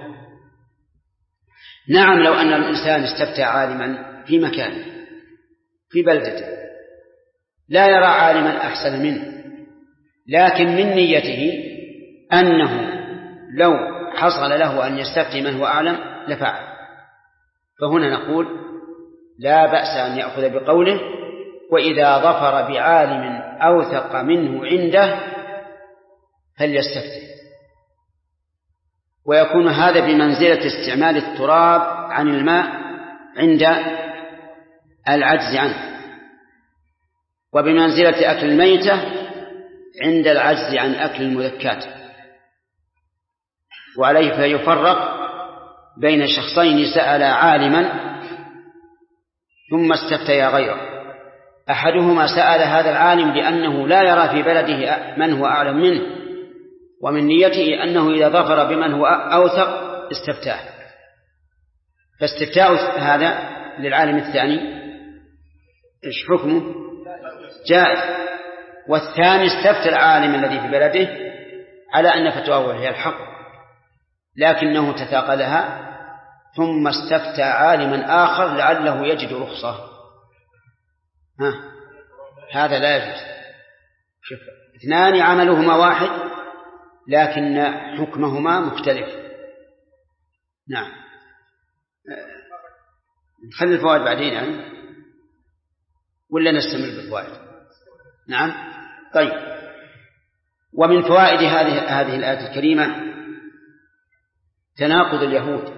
نعم، لو أن الإنسان استفتى عالما في مكان في بلدته لا يرى عالما أحسن منه، لكن من نيته أنه لو حصل له أن يستفتي من هو أعلم لفعل. فهنا نقول لا بأس أن يأخذ بقوله، وإذا ظفر بعالم أوثق منه عنده فليستفتي. ويكون هذا بمنزلة استعمال التراب عن الماء عند العجز عنه، وبمنزلة أكل الميتة عند العجز عن أكل المذكات. وعليه فيفرق بين شخصين سألا عالما ثم استفتيا غيره. أحدهما سأل هذا العالم لأنه لا يرى في بلده من هو أعلم منه، ومن نيته أنه إذا ظفر بمن هو أوثق استفتاه، فاستفتاء هذا للعالم الثاني إيش حكمه؟ جائز. والثاني استفتى العالم الذي في بلده على أن فتواه هي الحق، لكنه تثاقلها ثم استفتى عالما آخر لعله يجد رخصة. هذا لا يجوز. شوف، اثنان عملهما واحد لكن حكمهما مختلف. نعم، نخلي الفوائد بعدين يعني. ولا نستمر بالفوائد؟ نعم. طيب، ومن فوائد هذه الآية الكريمة تناقض اليهود،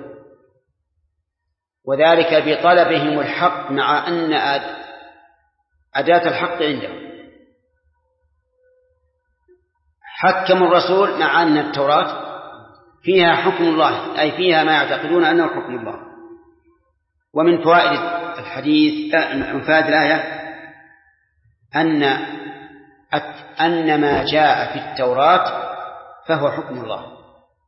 وذلك بطلبهم الحق مع أن أداة الحق عندهم. حكموا الرسول مع أن التوراة فيها حكم الله، أي فيها ما يعتقدون أنه حكم الله. ومن فوائد الحديث من فوائد الآية أن ما جاء في التوراة فهو حكم الله،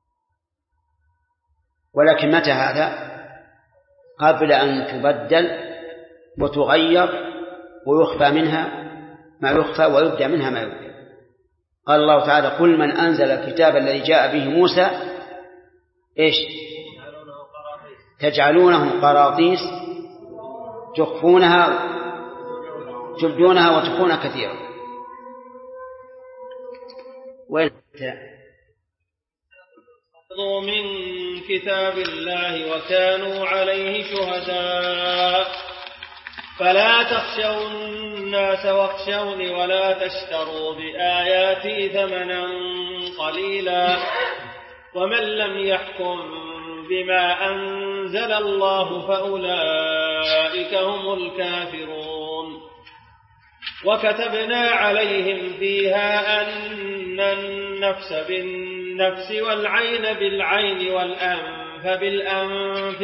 ولكن متى هذا؟ قبل أن تبدل وتغير ويخفى منها ما يخفى ويبدأ منها ما يبدأ. قال الله تعالى: قل من أنزل الكتاب الذي جاء به موسى إيش؟ تجعلونه قراطيس تبدونها وتخفون كثيرا. من كتاب الله وكانوا عليه شهداء فلا تخشوا الناس واخشوني ولا تشتروا بآياتي ثمنا قليلا ومن لم يحكم بما أنزل الله فأولئك هم الكافرون. وكتبنا عليهم فيها أن النفس بالنفس والعين بالعين والأنف بالأنف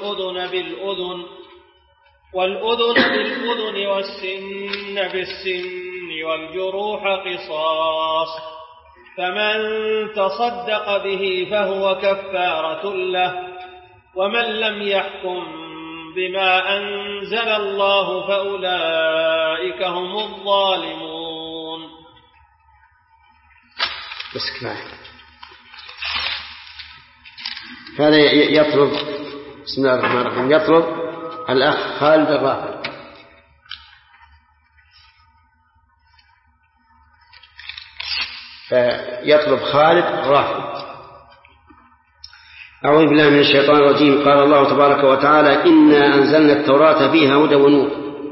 والأذن بالأذن والسن بالسن والجروح قصاص، فمن تصدق به فهو كفارة له، ومن لم يحكم بما أنزل الله فأولئك هم الظالمون. بس كفاية. هذا يطلب، بسم الله الرحمن الرحيم، يطلب الأخ خالد الرافع. يطلب خالد الرافع. أعوذ بالله من الشيطان الرجيم. قال الله تبارك وتعالى: إنا أنزلنا التوراة فيها هدى ونور.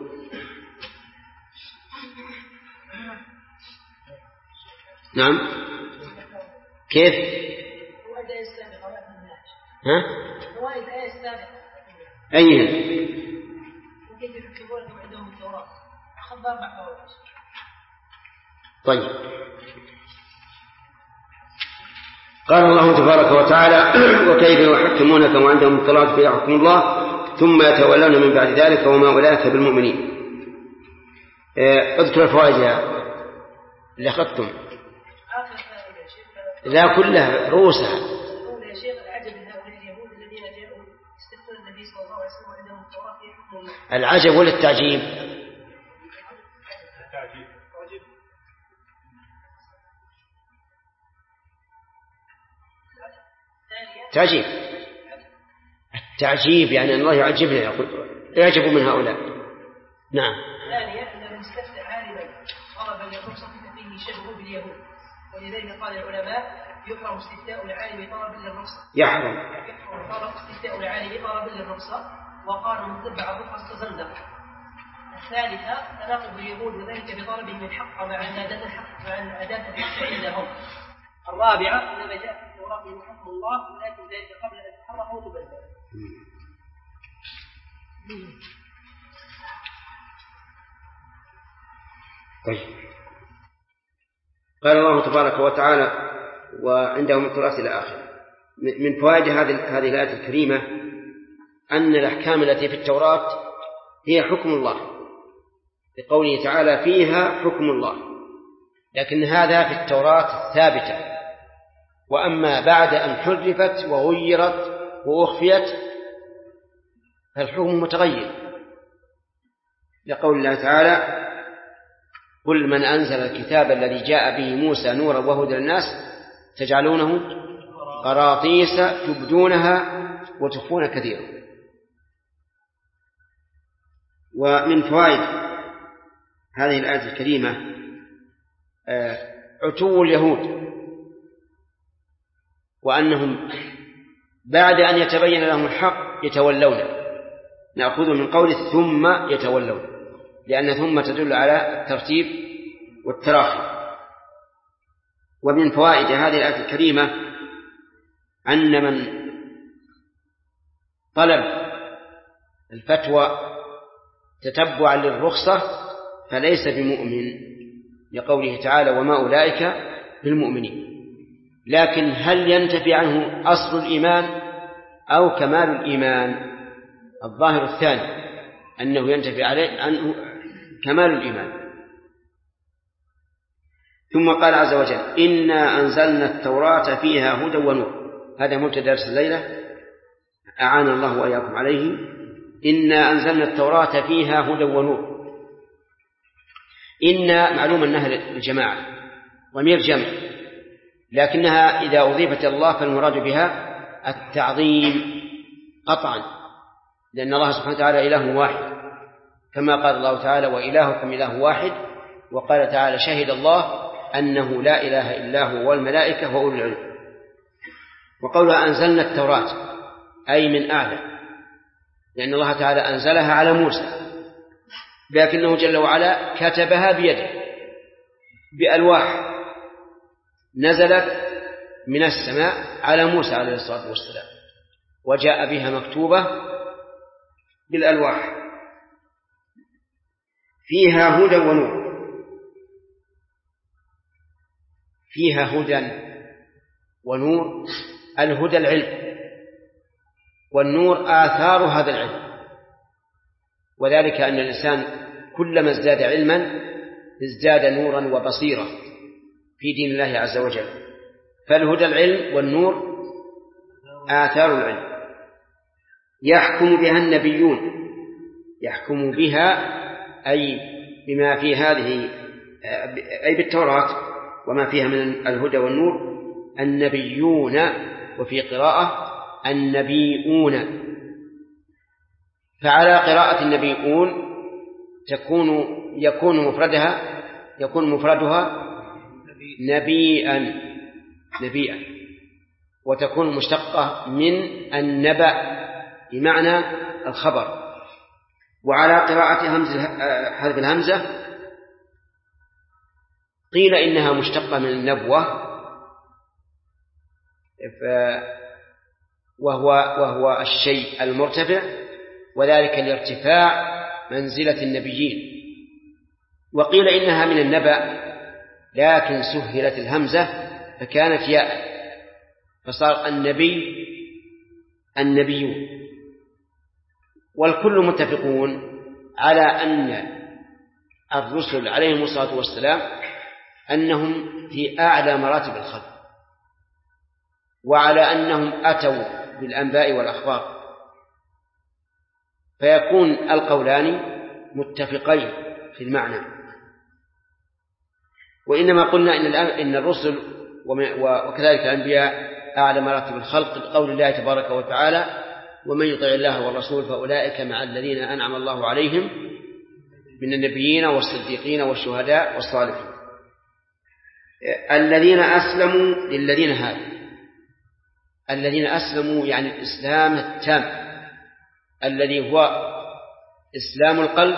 نعم. كيف؟ ها؟ أيها؟ طيب. قال الله تبارك وتعالى: وكيف يحكمونك وعندهم التوراة فيها حكم الله ثم يتولون من بعد ذلك وما أولئك بالمؤمنين. اذكر الفوائد اللي أخذتم. لا كلها رؤوسها. العجب ولا التعجيب؟ تعجيب. التعجيب يعني الله يعجبنا، يقول يعجب من هؤلاء. نعم. ثانيا أن المستفتى عالما طلبا للرخصة فيه شبه باليهود، ولذلك قال العلماء: يحرم استفتاء العالم طلبا للرخصة. يحرم استفتاء العالم طلبا للرخصة، وقال متبع الرخصة زندق. الثالثة تناقض اليهود وذلك بطلبهم الحق مع أداة الحق عندهم. الرابعة إنما جاء في التوراة حكم الله، ولكن ذلك قبل أن تحرف وتبدل. طيب. قال الله تبارك وتعالى: وعندهم التراث إلى آخر. من فوائد هذه الآية الكريمة أن الأحكام التي في التوراة هي حكم الله، لقوله تعالى: فيها حكم الله، لكن هذا في التوراة ثابتة. وأما بعد أن حرفت وغيرت وأخفيت فالحكم متغير، لقول الله تعالى: قل من أنزل الكتاب الذي جاء به موسى نورا وهدى للناس تجعلونه قراطيس تبدونها وتخفون كثيرا. ومن فوائد هذه الآية الكريمة عتو اليهود، وأنهم بعد أن يتبين لهم الحق يتولون. نأخذ من قوله ثم يتولون، لأن ثم تدل على الترتيب والتراخي. ومن فوائد هذه الآية الكريمة أن من طلب الفتوى تتبعا للرخصة فليس بمؤمن، لقوله تعالى وما أولئك بالمؤمنين. لكن هل ينتفي عنه أصل الإيمان أو كمال الإيمان؟ الظاهر الثاني، أنه ينتفي عنه كمال الإيمان. ثم قال عز وجل إنا أنزلنا التوراة فيها هدى ونور. هذا مبتدأ درس الليلة أعان الله وإياكم عليه. إنا أنزلنا التوراة فيها هدى ونور. إن معلوم أنها الجماعة ضمير جمع، لكنها إذا أضيفت إلى الله فالمراد بها التعظيم قطعا، لأن الله سبحانه وتعالى إله واحد، كما قال الله تعالى وإلهكم إله واحد، وقال تعالى شهد الله أنه لا إله إلا هو والملائكة وأولو العلم. وقولها أنزلنا التوراة أي من أعلى، لأن الله تعالى أنزلها على موسى، لكنه جل وعلا كتبها بيده بألواح نزلت من السماء على موسى عليه الصلاة والسلام، وجاء بها مكتوبة بالألواح فيها هدى ونور. فيها هدى ونور، الهدى العلم، والنور آثار هذا العلم، وذلك أن الإنسان كلما ازداد علما ازداد نورا وبصيرة في دين الله عز وجل. فالهدى العلم والنور آثار العلم يحكم بها النبيون، يحكم بها أي بما في هذه أي بالتوراة وما فيها من الهدى والنور النبيون، وفي قراءة النبيون. فعلى قراءة النبيون يكون مفردها نبيئا، وتكون مشتقة من النبأ بمعنى الخبر. وعلى قراءة حذف الهمزة قيل إنها مشتقة من النبوة، وهو الشيء المرتفع، وذلك لارتفاع منزلة النبيين. وقيل إنها من النبأ لكن سهلت الهمزة فكانت ياء فصار النبيون. والكل متفقون على أن الرسل عليهم الصلاة والسلام أنهم في أعلى مراتب الخلق، وعلى أنهم أتوا بالأنباء والأخبار، فيكون القولان متفقين في المعنى. وإنما قلنا إن الرسل وكذلك الأنبياء أعلى مراتب الخلق لقول الله تبارك وتعالى ومن يطع الله والرسول فأولئك مع الذين أنعم الله عليهم من النبيين والصديقين والشهداء والصالحين. الذين أسلموا للذين هادوا. الذين أسلموا يعني الإسلام التام الذي هو إسلام القلب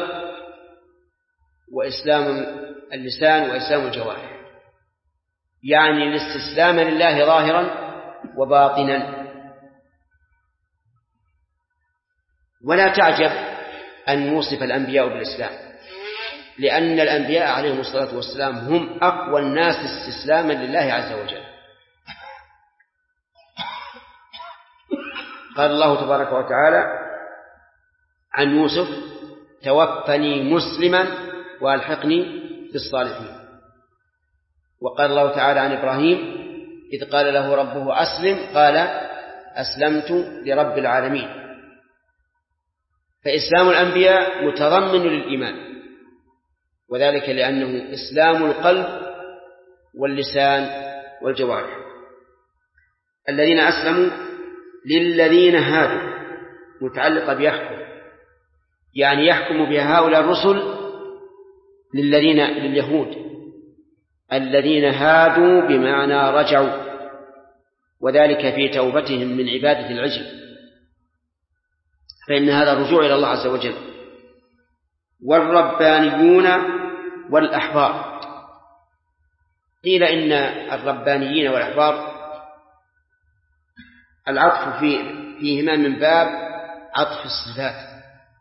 وإسلام اللسان وإسلام الجوارح، يعني الاستسلام لله ظاهرا وباطنا. ولا تعجب أن نوصف الأنبياء بالإسلام، لأن الأنبياء عليهم الصلاة والسلام هم أقوى الناس استسلاما لله عز وجل. قال الله تبارك وتعالى عن يوسف توفني مسلما وألحقني بالصالحين. وقال الله تعالى عن إبراهيم إذ قال له ربه أسلم قال أسلمت لرب العالمين. فإسلام الأنبياء متضمن للإيمان، وذلك لأنه إسلام القلب واللسان والجوارح. الذين أسلموا للذين هادوا متعلقة بيحكم، يعني يحكم بها هؤلاء الرسل لليهود الذين هادوا بمعنى رجعوا، وذلك في توبتهم من عبادة العجل، فإن هذا الرجوع إلى الله عز وجل. والربانيون والأحبار. قيل إن الربانيين والأحبار العطف فيهما من باب عطف الصفات،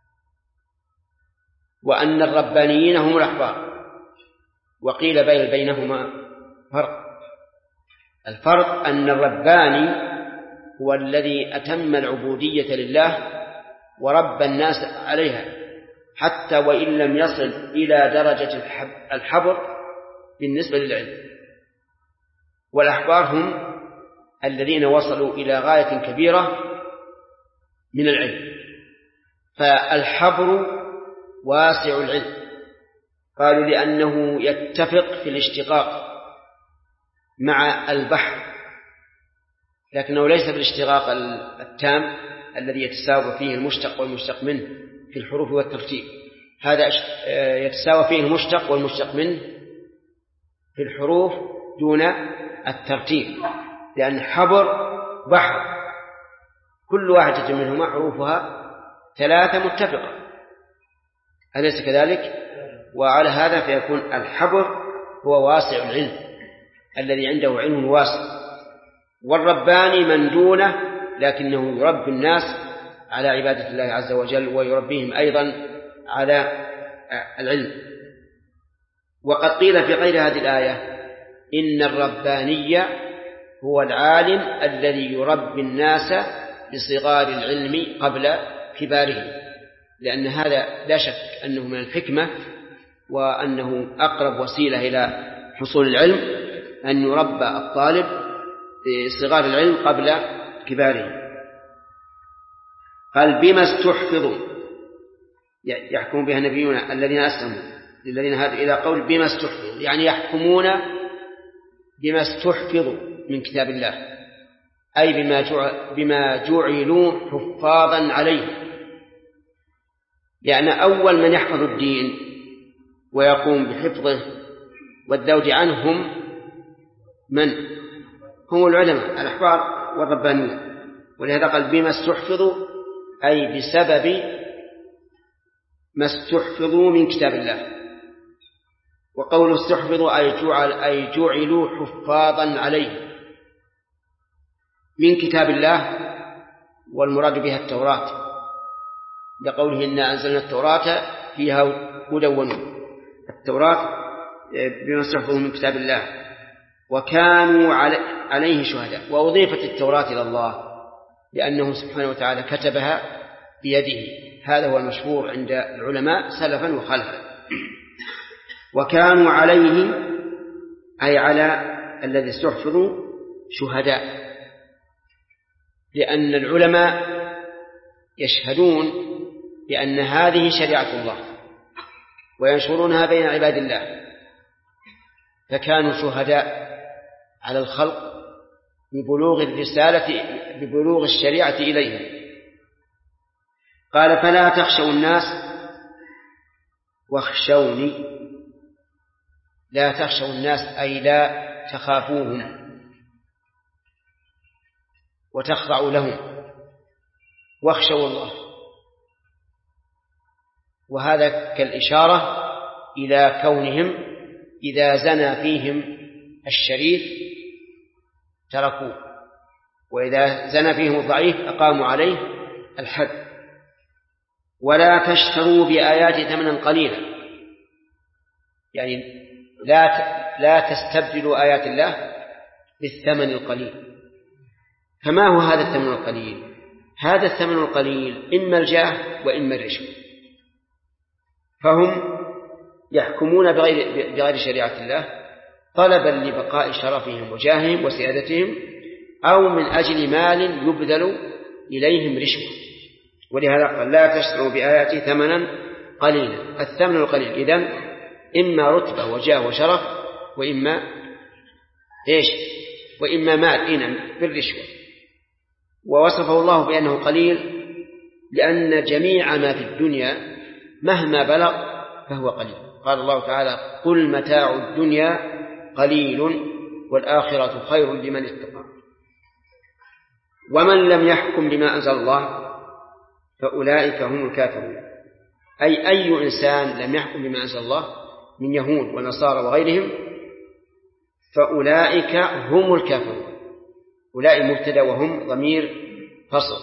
وأن الربانيين هم الأحبار. وقيل بينهما فرق. الفرق أن الرباني هو الذي أتم العبودية لله وربى الناس عليها حتى وإن لم يصل إلى درجة الحبر بالنسبة للعلم. والأحبار هم الذين وصلوا إلى غاية كبيرة من العلم. فالحبر واسع العلم، قالوا لأنه يتفق في الاشتقاق مع البحر، لكنه ليس بالاشتقاق التام الذي يتساوى فيه المشتق والمشتق منه في الحروف والترتيب. هذا يتساوى فيه المشتق والمشتق منه في الحروف دون الترتيب، لأن حبر بحر كل واحدة منهما حروفها 3 متفقة، أليس كذلك؟ وعلى هذا فيكون الحبر هو واسع العلم الذي عنده علم واسع. والرباني من دونه لكنه يربي الناس على عبادة الله عز وجل ويربيهم أيضا على العلم. وقد قيل في غير هذه الآية إن الرباني هو العالم الذي يربي الناس بصغار العلم قبل كباره، لأن هذا لا شك أنه من الحكمة وأنه أقرب وسيلة إلى حصول العلم أن يربى الطالب بصغار العلم قبل كباره. قال بما استحفظوا يحكم بها النبيون الذين أسلموا للذين هادوا إلى قول بما استحفظوا، يعني يحكمون بما استحفظوا من كتاب الله، أي بما جعلوا حفاظا عليه. يعني أول من يحفظ الدين ويقوم بحفظه والذود عنه هم العلماء الأحبار والربانيون. ولهذا قال بما استحفظوا أي بسبب ما استحفظوا من كتاب الله. وقول استحفظوا أي جعلوا حفاظا عليه من كتاب الله، والمراد بها التوراة، لقوله إنا أنزلنا التوراة فيها هدى ونور. التوراة بما استحفظوا من كتاب الله وكانوا عليه شهداء. وأضيفت التوراة إلى الله لأنه سبحانه وتعالى كتبها بيده، هذا هو المشهور عند العلماء سلفا وخلفا. وكانوا عليه أي على الذي استحفظوا شهداء، لأن العلماء يشهدون بأن هذه شريعة الله وينشرونها بين عباد الله، فكانوا شهداء على الخلق ببلوغ الرسالة ببلوغ الشريعة إليهم. قال فلا تخشوا الناس واخشوني. لا تخشوا الناس أي لا تخافوهم وتخضعوا لهم، واخشوا الله. وهذا كالإشارة إلى كونهم إذا زنى فيهم الشريف تركوه، وإذا زنى فيهم الضعيف أقاموا عليه الحد. ولا تشتروا بآيات ثمنا قليلا، يعني لا تستبدلوا آيات الله بالثمن القليل. فما هو هذا الثمن القليل؟ هذا الثمن القليل إما الجاه وإما الرشوة. فهم يحكمون بغير شريعة الله طلبا لبقاء شرفهم وجاههم وسيادتهم، أو من أجل مال يبذل إليهم رشوة. ولهذا قال لا تشتروا بآياتي ثمنا قليلا. الثمن القليل إذن إما رتبة وجاه وشرف، وإما وإما مال بالرشوة. ووصفه الله بأنه قليل لأن جميع ما في الدنيا مهما بلغ فهو قليل. قال الله تعالى قل متاع الدنيا قليل والآخرة خير لمن اتقى. ومن لم يحكم بما أنزل الله فأولئك هم الكافرون. أي إنسان لم يحكم بما أنزل الله من يهود ونصارى وغيرهم فأولئك هم الكافرون. أولئك مبتدأ وهم ضمير فصل،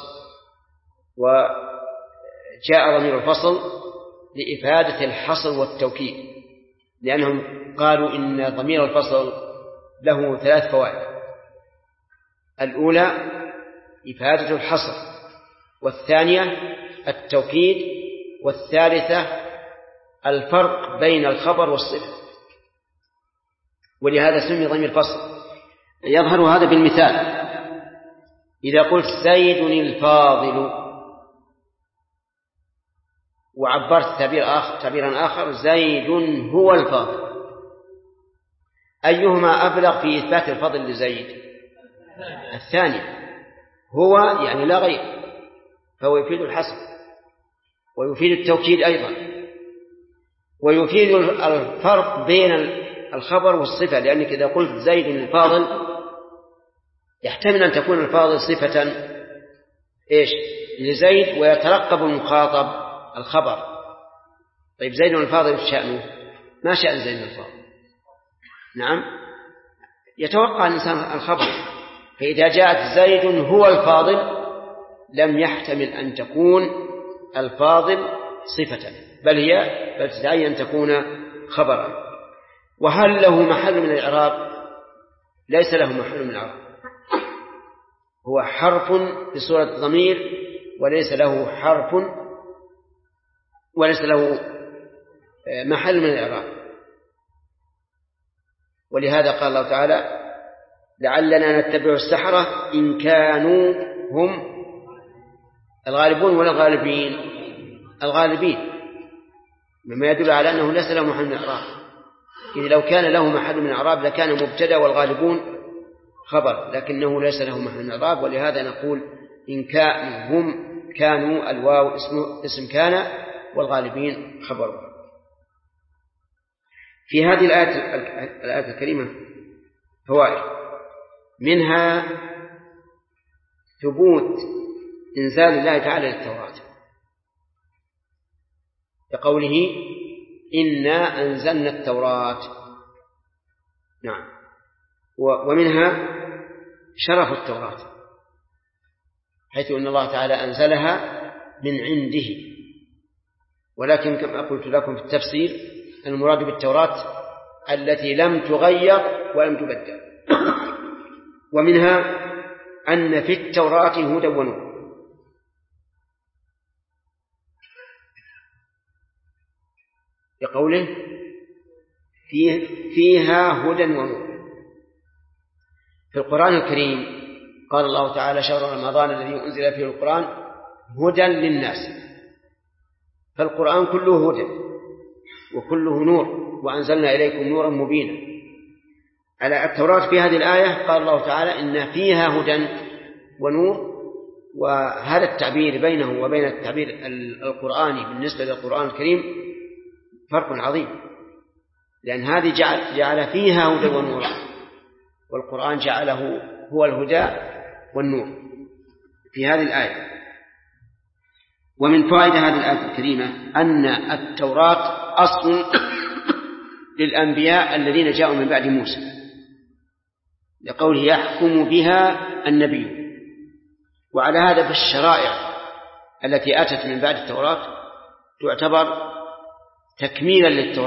وجاء ضمير الفصل لإفادة الحصر والتوكيد، لأنهم قالوا إن ضمير الفصل له 3 فوائد: الأولى إفادة الحصر، والثانية التوكيد، والثالثة الفرق بين الخبر والصفة، ولهذا سمي ضمير الفصل. يظهر هذا بالمثال: إذا قلت زيد الفاضل وعبرت تعبيرا آخر زيد هو الفاضل، أيهما أبلغ في إثبات الفضل لزيد؟ الثاني، هو يعني لا غير، فهو يفيد الحصر ويفيد التوكيد أيضا، ويفيد الفرق بين الخبر والصفة، لأنك إذا قلت زيد الفاضل يحتمل أن تكون الفاضل صفة لزيد، ويترقب المخاطب الخبر. طيب زيد الفاضل شأنه ما شأن زيد الفاضل؟ نعم، يتوقع الإنسان الخبر، فإذا جاءت زيد هو الفاضل لم يحتمل أن تكون الفاضل صفة، بل تدعي أن تكون خبرا. وهل له محل من الإعراب؟ ليس له محل من الإعراب، هو حرف بصورة ضمير، وليس له محل من الإعراب. ولهذا قال الله تعالى: لعلنا نتبع السحرة إن كانوا هم الغالبون ولا الغالبين، مما يدل على أنه ليس له محل من الإعراب. إذ لو كان له محل من الإعراب لكان مبتدأ والغالبون خبر، لكنه ليس له محل من الإعراب، ولهذا نقول إن هم كانوا الواو اسم كان والغالبين خبر. في هذه الآية الكريمة فوائد، منها ثبوت إنزال الله تعالى للتوراة بقوله إنا أنزلنا التوراة. نعم. ومنها شرف التوراة، حيث أن الله تعالى أنزلها من عنده، ولكن كما قلت لكم في التفسير المراد بالتوراة التي لم تغير ولم تبدل. ومنها أن في التوراة هدى ونور، بقوله فيها هدى ونور. في القرآن الكريم قال الله تعالى: شهر رمضان الذي أنزل فيه القرآن هدى للناس، فالقرآن كله هدى وكله نور، وأنزلنا إليكم نورا مبينا. على التوراة في هذه الآية قال الله تعالى إن فيها هدى ونور، وهذا التعبير بينه وبين التعبير القرآني بالنسبة للقرآن الكريم فرق عظيم، لأن هذه جعل فيها هدى ونور، والقرآن جعله هو الهدى والنور في هذه الآية. ومن فوائد هذه الآية الكريمة أن التوراة أصل للأنبياء الذين جاءوا من بعد موسى، لقوله يحكم بها النبي. وعلى هذا فالشرائع التي أتت من بعد التوراة تعتبر تكميلا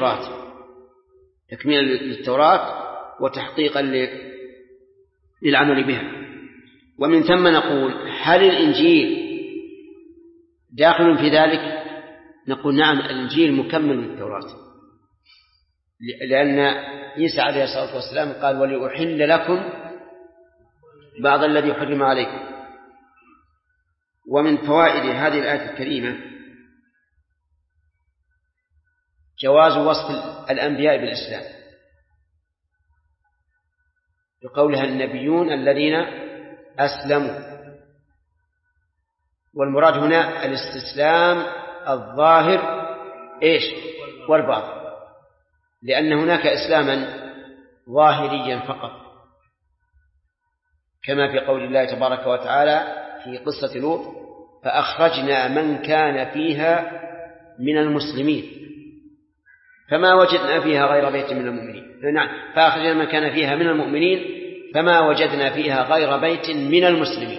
للتوراة وتحقيقا للعمل بها. ومن ثم نقول: هل الإنجيل داخل في ذلك؟ نقول: نعم، الإنجيل مكمل للتوراة، لأن عيسى عليه الصلاة والسلام قال: ولأحل لكم بعض الذي حرم عليكم. ومن فوائد هذه الآية الكريمة جواز وصف الأنبياء بالإسلام، بقولها النبيون الذين أسلموا، والمراد هنا الاستسلام الظاهر والباطن، لأن هناك إسلاما ظاهريا فقط، كما في قول الله تبارك وتعالى في قصة لوط: فأخرجنا من كان فيها من المسلمين، فما وجدنا فيها غير بيت من المؤمنين. نعم، فأخرجنا من كان فيها من المؤمنين فما وجدنا فيها غير بيت من المسلمين،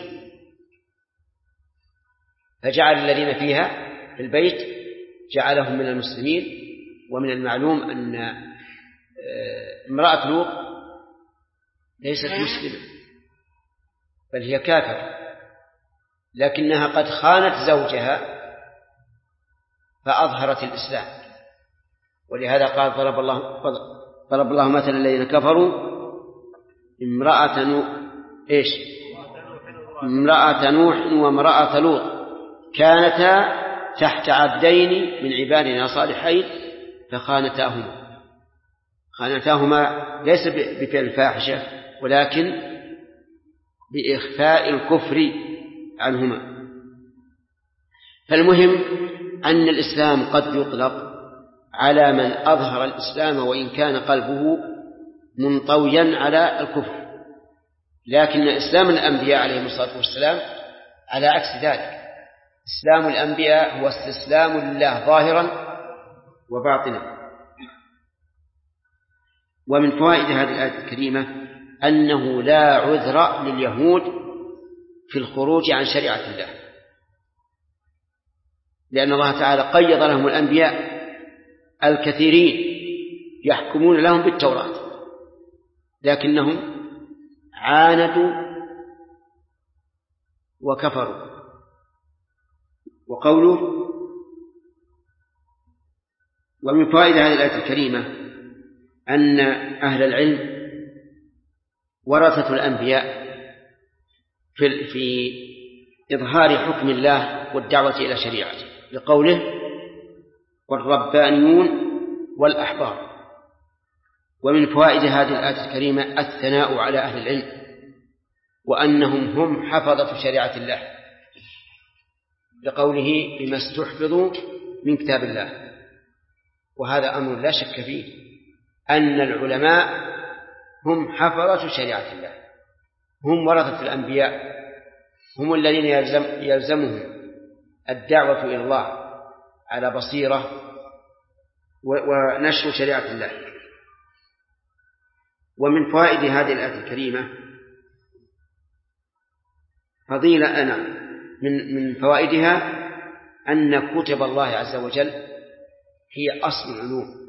فجعل الذين فيها في البيت جعلهم من المسلمين. ومن المعلوم أن امرأة لوط ليست مسلمة بل هي كافرة، لكنها قد خانت زوجها فأظهرت الإسلام، ولهذا قال ضرب الله مثلا الذين كفروا امرأة نوح وامرأة لوط كانتا تحت عبدين من عبادنا صالحين خانتاهما ليس بفعل الفاحشة ولكن بإخفاء الكفر عنهما. فالمهم أن الإسلام قد يطلق على من أظهر الإسلام وإن كان قلبه منطويا على الكفر، لكن إسلام الأنبياء عليهم الصلاة والسلام على عكس ذلك. إسلام الأنبياء هو استسلام لله ظاهرا وباطنا. ومن فوائد هذه الآية الكريمة أنه لا عذر لليهود في الخروج عن شريعة الله، لأن الله تعالى قيض لهم الأنبياء الكثيرين يحكمون لهم بالتوراة، لكنهم عاندوا وكفروا. وقوله ومن فوائد هذه الآية الكريمة أن أهل العلم ورثة الأنبياء في إظهار حكم الله والدعوة إلى شريعته، لقوله والربانيون والأحبار. ومن فوائد هذه الآية الكريمة الثناء على أهل العلم وأنهم هم حفظة شريعة الله، لقوله بما استحفظوا من كتاب الله. وهذا أمر لا شك فيه أن العلماء هم حفظة شريعة الله، هم ورثة الأنبياء، هم الذين يلزمهم الدعوة إلى الله على بصيرة ونشر شريعة الله. ومن فوائد هذه الآية الكريمة فضيلة من فوائدها أن كتب الله عز وجل هي أصل العلوم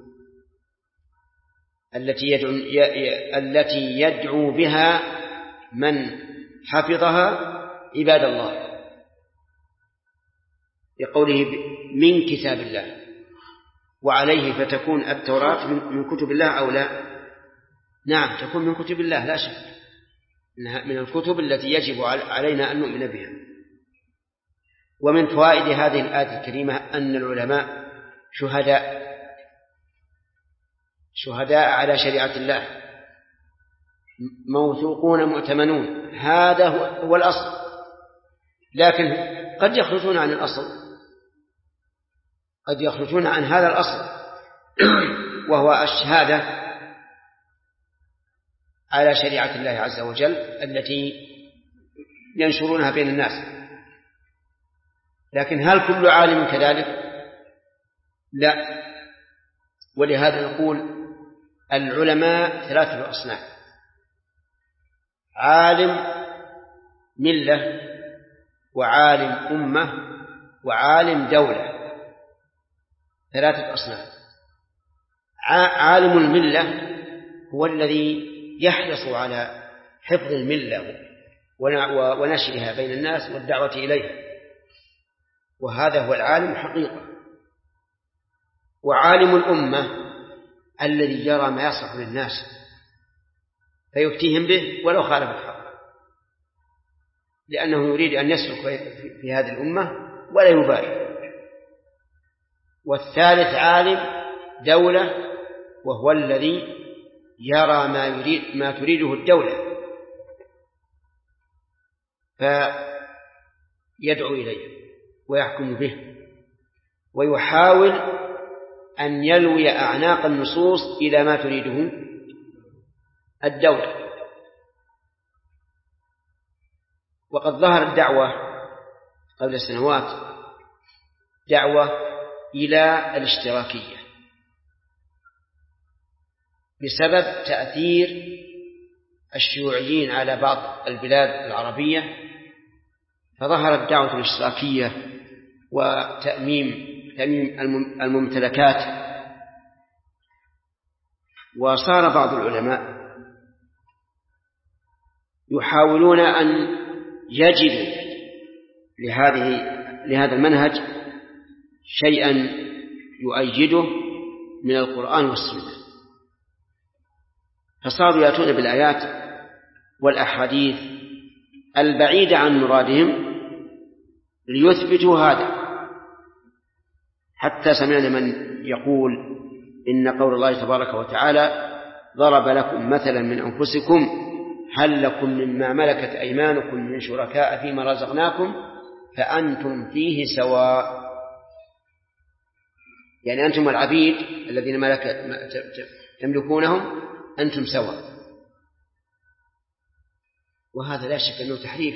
التي يدعو بها من حفظها عباد الله، لقوله من كتاب الله، وعليه فتكون التوراة من كتب الله أو لا؟ نعم، تكون من كتب الله لا شك، إنها من الكتب التي يجب علينا أن نؤمن بها. ومن فوائد هذه الآية الكريمة أن العلماء شهداء على شريعة الله، موثوقون مؤتمنون، هذا هو الأصل. لكن قد يخرجون عن الأصل، قد يخرجون عن هذا الأصل وهو الشهادة على شريعة الله عز وجل التي ينشرونها بين الناس. لكن هل كل عالم كذلك؟ لا. ولهذا نقول العلماء ثلاثة أصناف: عالم ملة، وعالم أمة، وعالم دولة، ثلاثة أصناف. عالم الملة هو الذي يحرص على حفظ الملة ونشرها بين الناس والدعوة إليها، وهذا هو العالم حقيقة. وعالم الأمة الذي يرى ما يصلح للناس فيفتيهم به ولو خالف الحق، لأنه يريد أن يسلك في هذه الأمة ولا يبالي. والثالث عالم دولة، وهو الذي يرى ما تريده الدولة فيدعو إليه ويحكم به، ويحاول أن يلوي أعناق النصوص إلى ما تريده الدولة. وقد ظهر الدعوة قبل سنوات دعوة إلى الاشتراكية بسبب تأثير الشيوعيين على بعض البلاد العربية، فظهرت دعوة الاشتراكية وتأميم الممتلكات. وصار بعض العلماء يحاولون أن يجدوا لهذا المنهج شيئا يؤيده من القرآن والسنة، فصاروا يأتون بالآيات والأحاديث البعيدة عن مرادهم ليثبتوا هذا. حتى سمعنا من يقول إن قول الله تبارك وتعالى ضرب لكم مثلا من أنفسكم هل لكم مما ملكت أيمانكم من شركاء فيما رزقناكم فأنتم فيه سواء، يعني أنتم العبيد الذين تملكونهم أنتم سواء. وهذا لا شك أنه تحريف،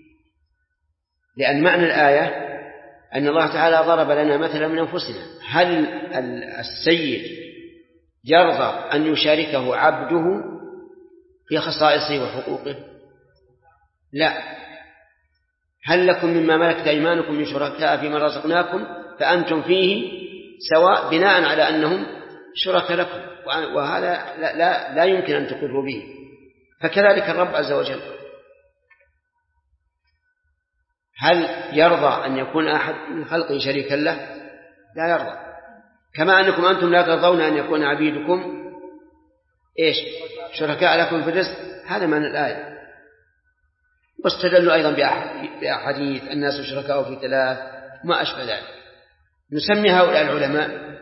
لأن معنى الآية أن الله تعالى ضرب لنا مثلا من أنفسنا. هل السيد يرضى أن يشاركه عبده في خصائصه وحقوقه؟ لا. هل لكم مما ملكت أيمانكم من شركاء فيما رزقناكم فأنتم فيه سواء، بناء على أنهم شركاء لكم، وهذا لا يمكن أن تقروا به. فكذلك الرب عز وجل، هل يرضى أن يكون أحد من خلقه شريكا له؟ لا يرضى. كما أنكم أنتم لا ترضون أن يكون عبيدكم شركاء لكم في الرزق. هذا معنى الآية. واستدلوا أيضا بأحاديث الناس شركاء في ثلاث ما أشبه ذلك. نسمي هؤلاء العلماء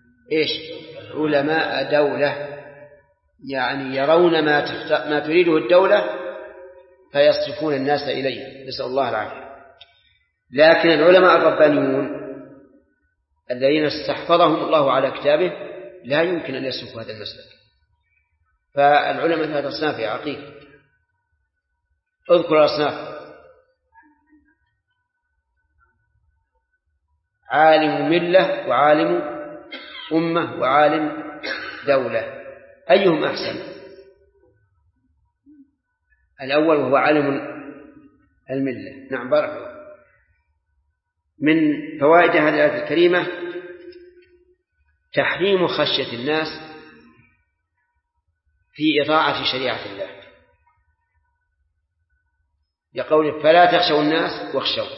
علماء دولة، يعني يرون ما تريده الدولة فيصرفون الناس إليه، نسأل الله العافية. لكن العلماء الربانيون الذين استحفظهم الله على كتابه لا يمكن أن يسلكوا هذا المسلك. فالعلماء ثلاثة أصناف يا عقيل، اذكر الأصناف: عالم ملة، وعالم أمة، وعالم دولة. أيهم أحسن؟ الأول وهو عالم الملة. نعم، بارك الله. من فوائد هذه الآية الكريمة تحريم خشية الناس في إطاعة شريعة الله، لقوله فلا تخشوا الناس واخشوا.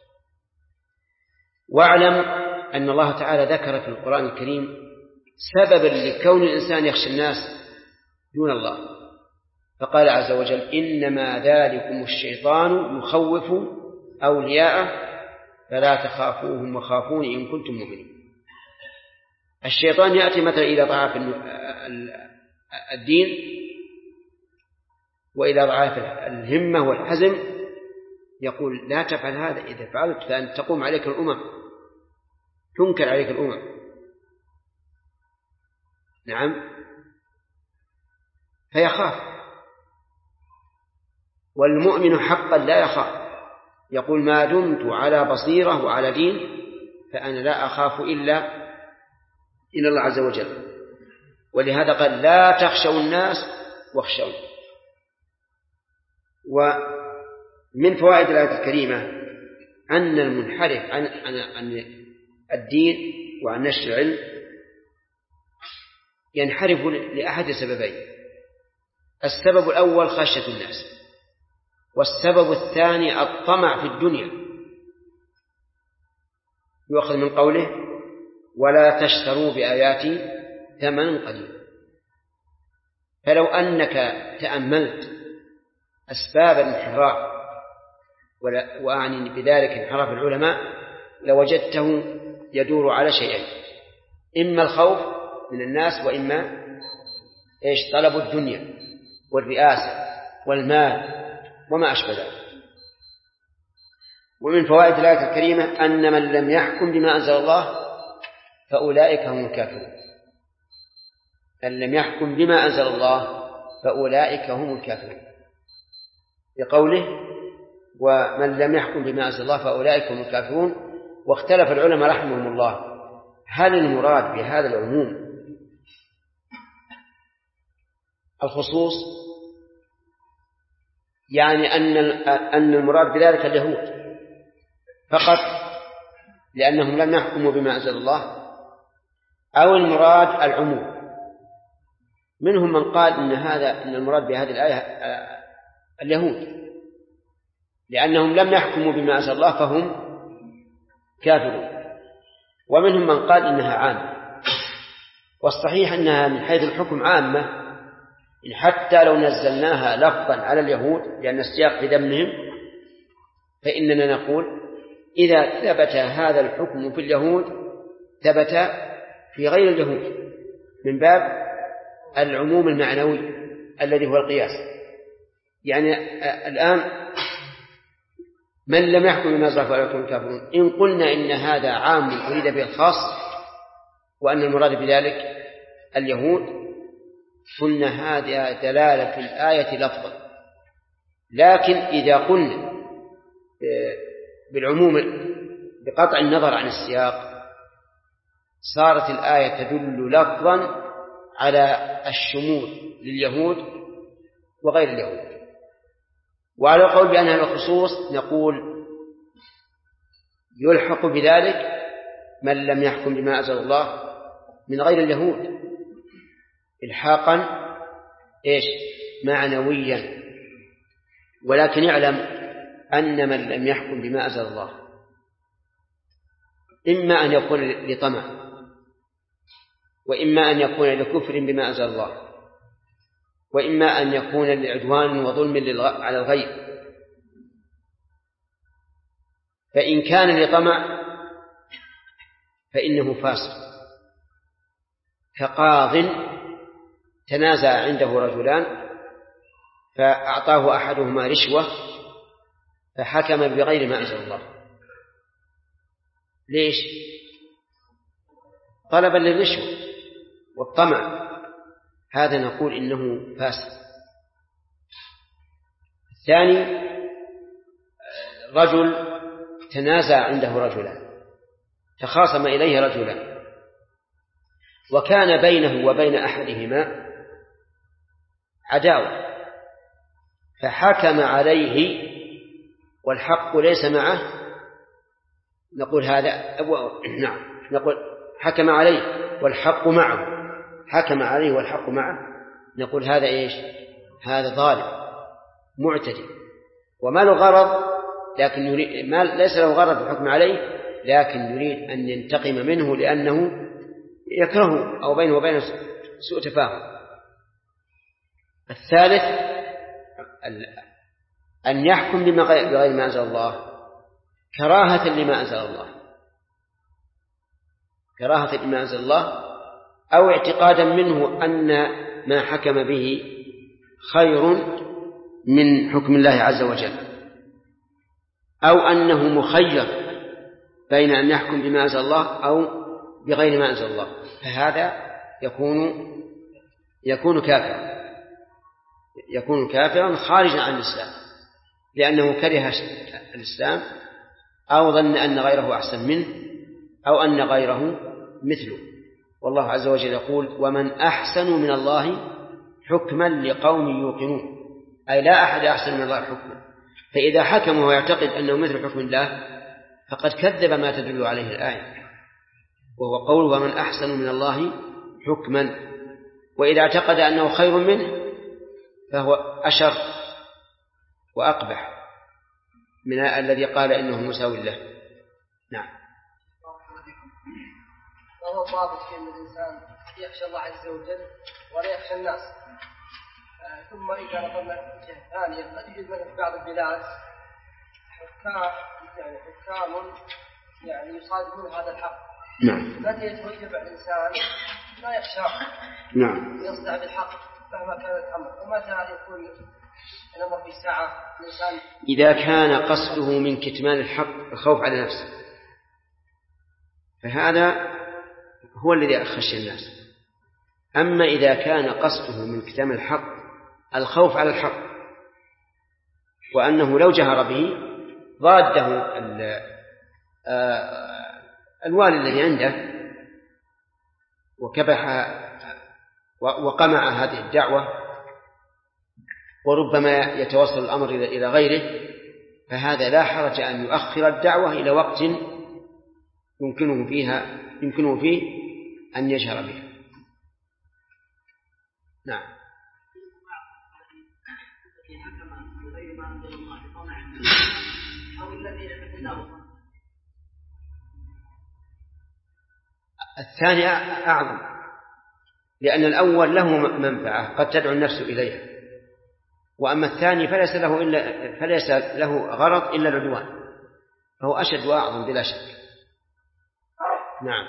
واعلم أن الله تعالى ذكر في القرآن الكريم سببا لكون الإنسان يخشى الناس دون الله، فقال عز وجل إنما ذلكم الشيطان يخوف أولياءه فلا تخافوهم وخافون إن كنتم مؤمنين. الشيطان يأتي مثلا إلى ضعاف الدين وإلى ضعاف الهمة والحزم، يقول لا تفعل هذا، إذا فعلت فأن تقوم عليك الأمم، تنكر عليك الأمم. نعم، فيخاف. والمؤمن حقا لا يخاف، يقول ما دمت على بصيرة وعلى دين فأنا لا أخاف إلا الله عز وجل. ولهذا قال لا تخشوا الناس واخشوا. ومن فوائد الآية الكريمة أن المنحرف عن الدين وعن نشر العلم ينحرف لأحد سببين: السبب الأول خشية الناس، والسبب الثاني الطمع في الدنيا. يؤخذ من قوله ولا تشتروا بآياتي ثمنا قليلا. فلو أنك تأملت أسباب الانحراف، وأعني بذلك انحراف العلماء، لوجدته يدور على شيئين: إما الخوف من الناس، وإما طلب الدنيا والرئاسة والمال وما أشبه ذلك. ومن فوائد الآية الكريمة أن من لم يحكم بما أنزل الله فأولئك هم الكافرون. من لم يحكم بما أنزل الله فأولئك هم الكافرون، بقوله ومن لم يحكم بما أنزل الله فأولئك هم الكافرون. واختلف العلماء رحمهم الله هل المراد بهذا العموم الخصوص؟ يعني أن المراد بذلك اليهود فقط لأنهم لم يحكموا بما أنزل الله، أو المراد العموم؟ منهم من قال إن المراد بهذه الآية اليهود لأنهم لم يحكموا بما أنزل الله فهم كافرون، ومنهم من قال إنها عامة. والصحيح أنها من حيث الحكم عامة، حتى لو نزلناها لفظا على اليهود لأن السياق في ذمهم، فإننا نقول إذا ثبت هذا الحكم في اليهود ثبت في غير اليهود من باب العموم المعنوي الذي هو القياس. يعني الآن من لم يحكم بما أنزل الله فأولئك هم الكافرون، إن قلنا إن هذا عام أريد به الخاص وأن المراد بذلك اليهود، قلنا هذه دلالة في الآية لفظا. لكن إذا قلنا بالعموم بقطع النظر عن السياق صارت الآية تدل لفظا على الشمول لليهود وغير اليهود. وعلى القول بأنها الخصوص نقول يلحق بذلك من لم يحكم بما أنزل الله من غير اليهود إلحاقا معنويا. ولكن يعلم أن من لم يحكم بما أنزل الله إما أن يكون لطمع، وإما أن يكون لكفر بما أنزل الله، وإما أن يكون لعدوان وظلم على الغير. فإن كان لطمع فإنه فاسق، كقاض تنازع عنده رجلان فأعطاه أحدهما رشوة فحكم بغير ما أنزل الله. ليش؟ طلبا للرشوة والطمع، هذا نقول إنه فاسد. الثاني رجل تنازع عنده رجلان، تخاصم إليه رجلان، وكان بينه وبين أحدهما عداوة فحكم عليه والحق ليس معه، نقول هذا نقول حكم عليه والحق معه، حكم عليه والحق معه، نقول هذا هذا ظالم معتدي وما له غرض، لكن يريد ما ليس له غرض في الحكم عليه، لكن يريد أن ينتقم منه لأنه يكرهه أو بينه وبينه سوء تفاهم. الثالث أن يحكم بغير ما أنزل الله كراهة لما أنزل الله، كراهة لما أنزل الله، أو اعتقادا منه أن ما حكم به خير من حكم الله عز وجل، أو أنه مخير بين أن يحكم بما أنزل الله أو بغير ما أنزل الله، فهذا يكون كافرا خارجا عن الإسلام، لأنه كره الإسلام أو ظن أن غيره أحسن منه أو أن غيره مثله. والله عز وجل يقول ومن أحسن من الله حكما لقوم يوقنون، أي لا أحد أحسن من الله حكما. فإذا حكم ويعتقد أنه مثل حكم الله فقد كذب ما تدل عليه الآية، وهو قول ومن أحسن من الله حكما. وإذا اعتقد أنه خير منه فهو أشر وأقبح من الذي قال إنه مساوي له. نعم. وهو ضابط في أن الإنسان يخشى الله عز وجل ولا يخشى الناس. ثم إذا نظرنا في جهة ثانية قد يوجد مثل بعض البلاد حكام يعني يصادمون هذا الحق. نعم. متى يتوجب الإنسان لا يخشى. نعم. يصدع بالحق مهما كان الأمر، ومتى يكون الأمر في ساعة الإنسان إذا كان قصده من كتمان الحق الخوف على نفسه، فهذا هو الذي أخشى الناس. أما إذا كان قصده من كتمان الحق الخوف على الحق وأنه لو جهر به ضاده الوالي الذي عنده وكبح وقمع هذه الدعوة، وربما يتوصل الأمر إلى غيره، فهذا لا حرج أن يؤخر الدعوة إلى وقت يمكنه فيه أن يجهر بها. نعم. الثاني أعظم، لأن الأول له منفعة قد تدعو النفس إليها، وأما الثاني فليس له غرض إلا العدوان، فهو أشد وأعظم بلا شك. نعم.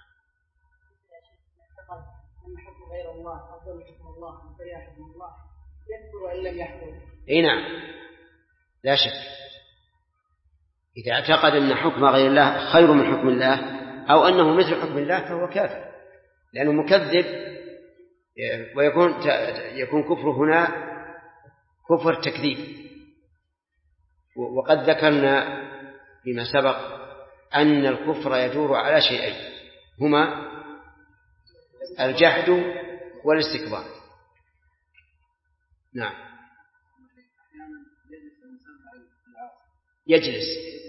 غير الله أفضل من حكم الله وكره حكم الله يكفر وإن لم يحكم. أي نعم، لا شك. إذا اعتقد أن حكم غير الله خير من حكم الله أو أنه مثل حكم الله فهو كافر، لأنه مكذب، ويكون كفر هنا كفر تكذيب. وقد ذكرنا بما سبق أن الكفر يدور على شيئين، هما الجحد والاستكبار. نعم. يجلس.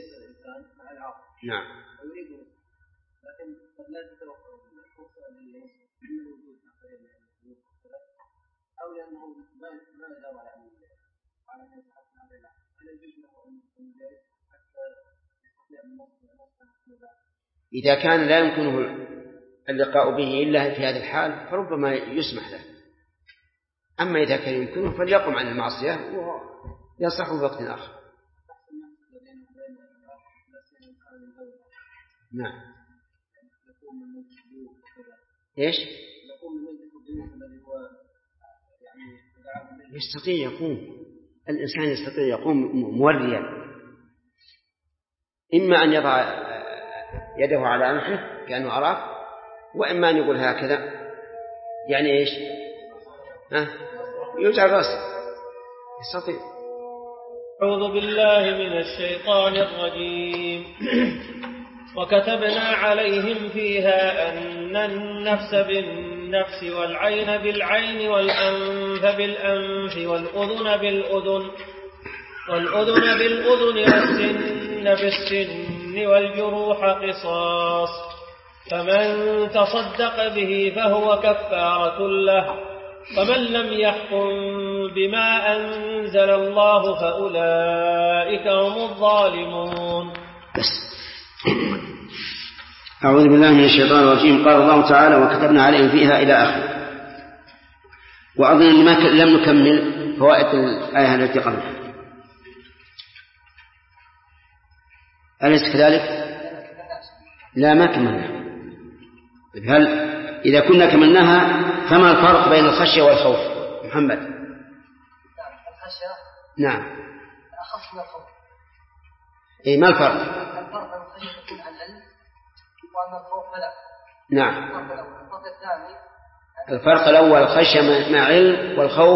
نعم. لكن قد لا تتوقع الفرصة من وجود أو لأنه ما يدور على أن يتحكم عليه، هل يجوز له أن يجلس حتى يستطيع النص؟ إذا كان لا يمكنه اللقاء به إلا في هذه الحال فربما يسمح له، أما إذا كان يمكنه فليقم عن المعصية ويصح بوقت آخر. نعم. إيش؟ يستطيع يقوم، الإنسان يستطيع يقوم موريا، إما أن يضع يده على أنفه كأنه عراف، وإما أن يقول هكذا، يعني إيش؟ يجعل رأسه، يستطيع. أعوذ بالله من الشيطان الرجيم. وكتبنا عليهم فيها أن النفس بالنفس والعين بالعين والأنف بالأنف والأذن بالأذن والسن بالسن والجروح قصاص، فمن تصدق به فهو كفارة له، ومن لم يحكم بما أنزل الله فأولئك هم الظالمون. أعوذ بالله من الشيطان الرجيم. قال الله تعالى: وكتبنا عليهم فيها إلى آخره. وأظن ما لم نكمل فوائد الآية التي قبلها، أليس كذلك؟ لا، ما كملنا. هل إذا كنا كملناها فما الفرق بين الخشية والخوف؟ محمد. الخشية نعم أخص من الخوف. إيه، ما الفرق؟ الفرق بين الخشية تكون عن علم، وأما الخوف فلا. نعم. الفرق الثاني، الفرق الأول الخشية مع علم، والخوف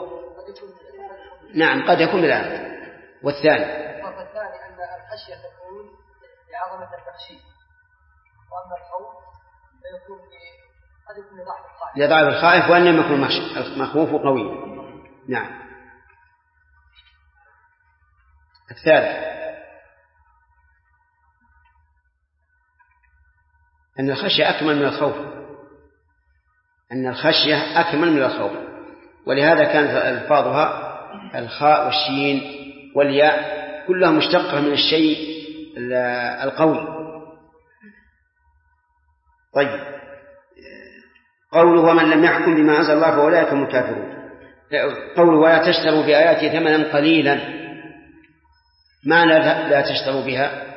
نعم قد يكون بالعلم. والثاني الفرق الثاني أن الخشية تكون لعظمة التخشيع، وأما الخوف فيكون قد يكون لضعف الخائف وأن لم يكن المخوف قوي. نعم. الثالث أن الخشية أكمل من الخوف، أن الخشية أكمل من الخوف، ولهذا كانت ألفاظها الخاء والشين والياء كلها مشتقة من الشيء القوي. طيب، قوله ومن لم يحكم بما أنزل الله فأولئك هم الكافرون. قوله ولا تشتروا بآياتي ثمنا قليلا، معنى لا تشتروا بها؟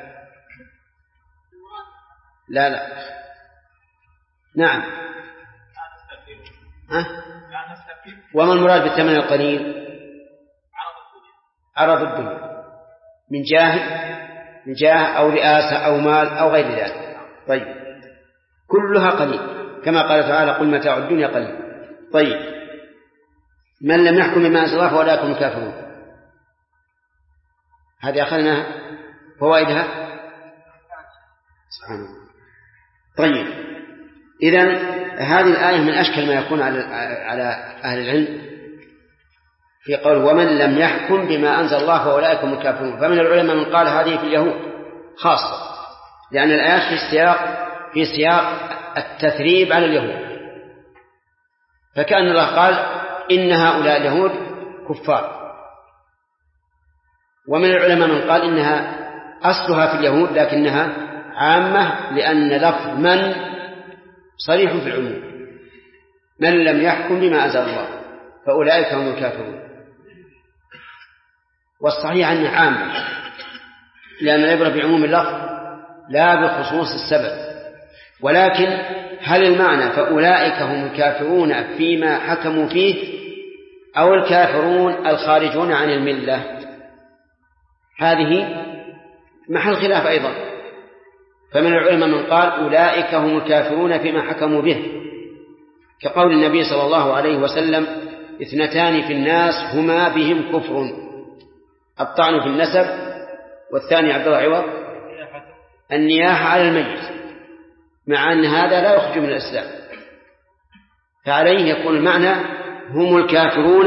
لا نعم. وما المراد بالثمن القليل؟ عرض الدنيا من جاه أو رئاسة أو مال أو غير ذلك. طيب، كلها قليل، كما قال تعالى قل متاع الدنيا قليل. طيب، من لم يحكم بما أنزل الله فأولئك هم الكافرون. هذه أخذنا فوائدها سبحان الله. طيب، إذن هذه الآية من أشكل ما يكون على أهل العلم في قول ومن لم يحكم بما أنزل الله فأولئك هم الكافرون. فمن العلماء من قال هذه في اليهود خاصة، لأن الآيات في سياق التثريب على اليهود، فكأن الله قال إن هؤلاء اليهود كفار. ومن العلماء من قال إنها أصلها في اليهود لكنها عامة، لأن لفظ من صريح في العموم، من لم يحكم بما أنزل الله فأولئك هم الكافرون. والصحيح أنه عام، لأن العبرة بعموم اللفظ لا بخصوص السبب. ولكن هل المعنى فأولئك هم الكافرون فيما حكموا فيه أو الكافرون الخارجون عن الملة؟ هذه محل خلاف أيضا. فمن العلماء من قال أولئك هم الكافرون فيما حكموا به، كقول النبي صلى الله عليه وسلم اثنتان في الناس هما بهم كفر، الطعن في النسب، والثاني عبد الله عوض النياحة على الميت، مع أن هذا لا يخرج من الإسلام. فعليه يكون المعنى هم الكافرون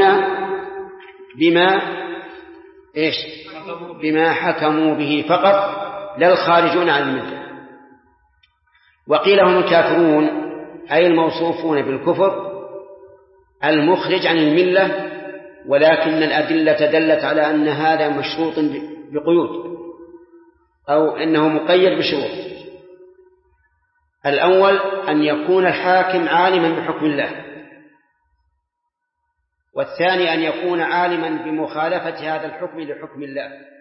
بما حكموا به فقط، لا الخارجون عن الملة. وقيل هم الكافرون أي الموصوفون بالكفر المخرج عن الملة، ولكن الأدلة دلت على أن هذا مشروط بقيود، أو أنه مقيد بشروط. الأول أن يكون الحاكم عالما بحكم الله، والثاني أن يكون عالما بمخالفة هذا الحكم لحكم الله.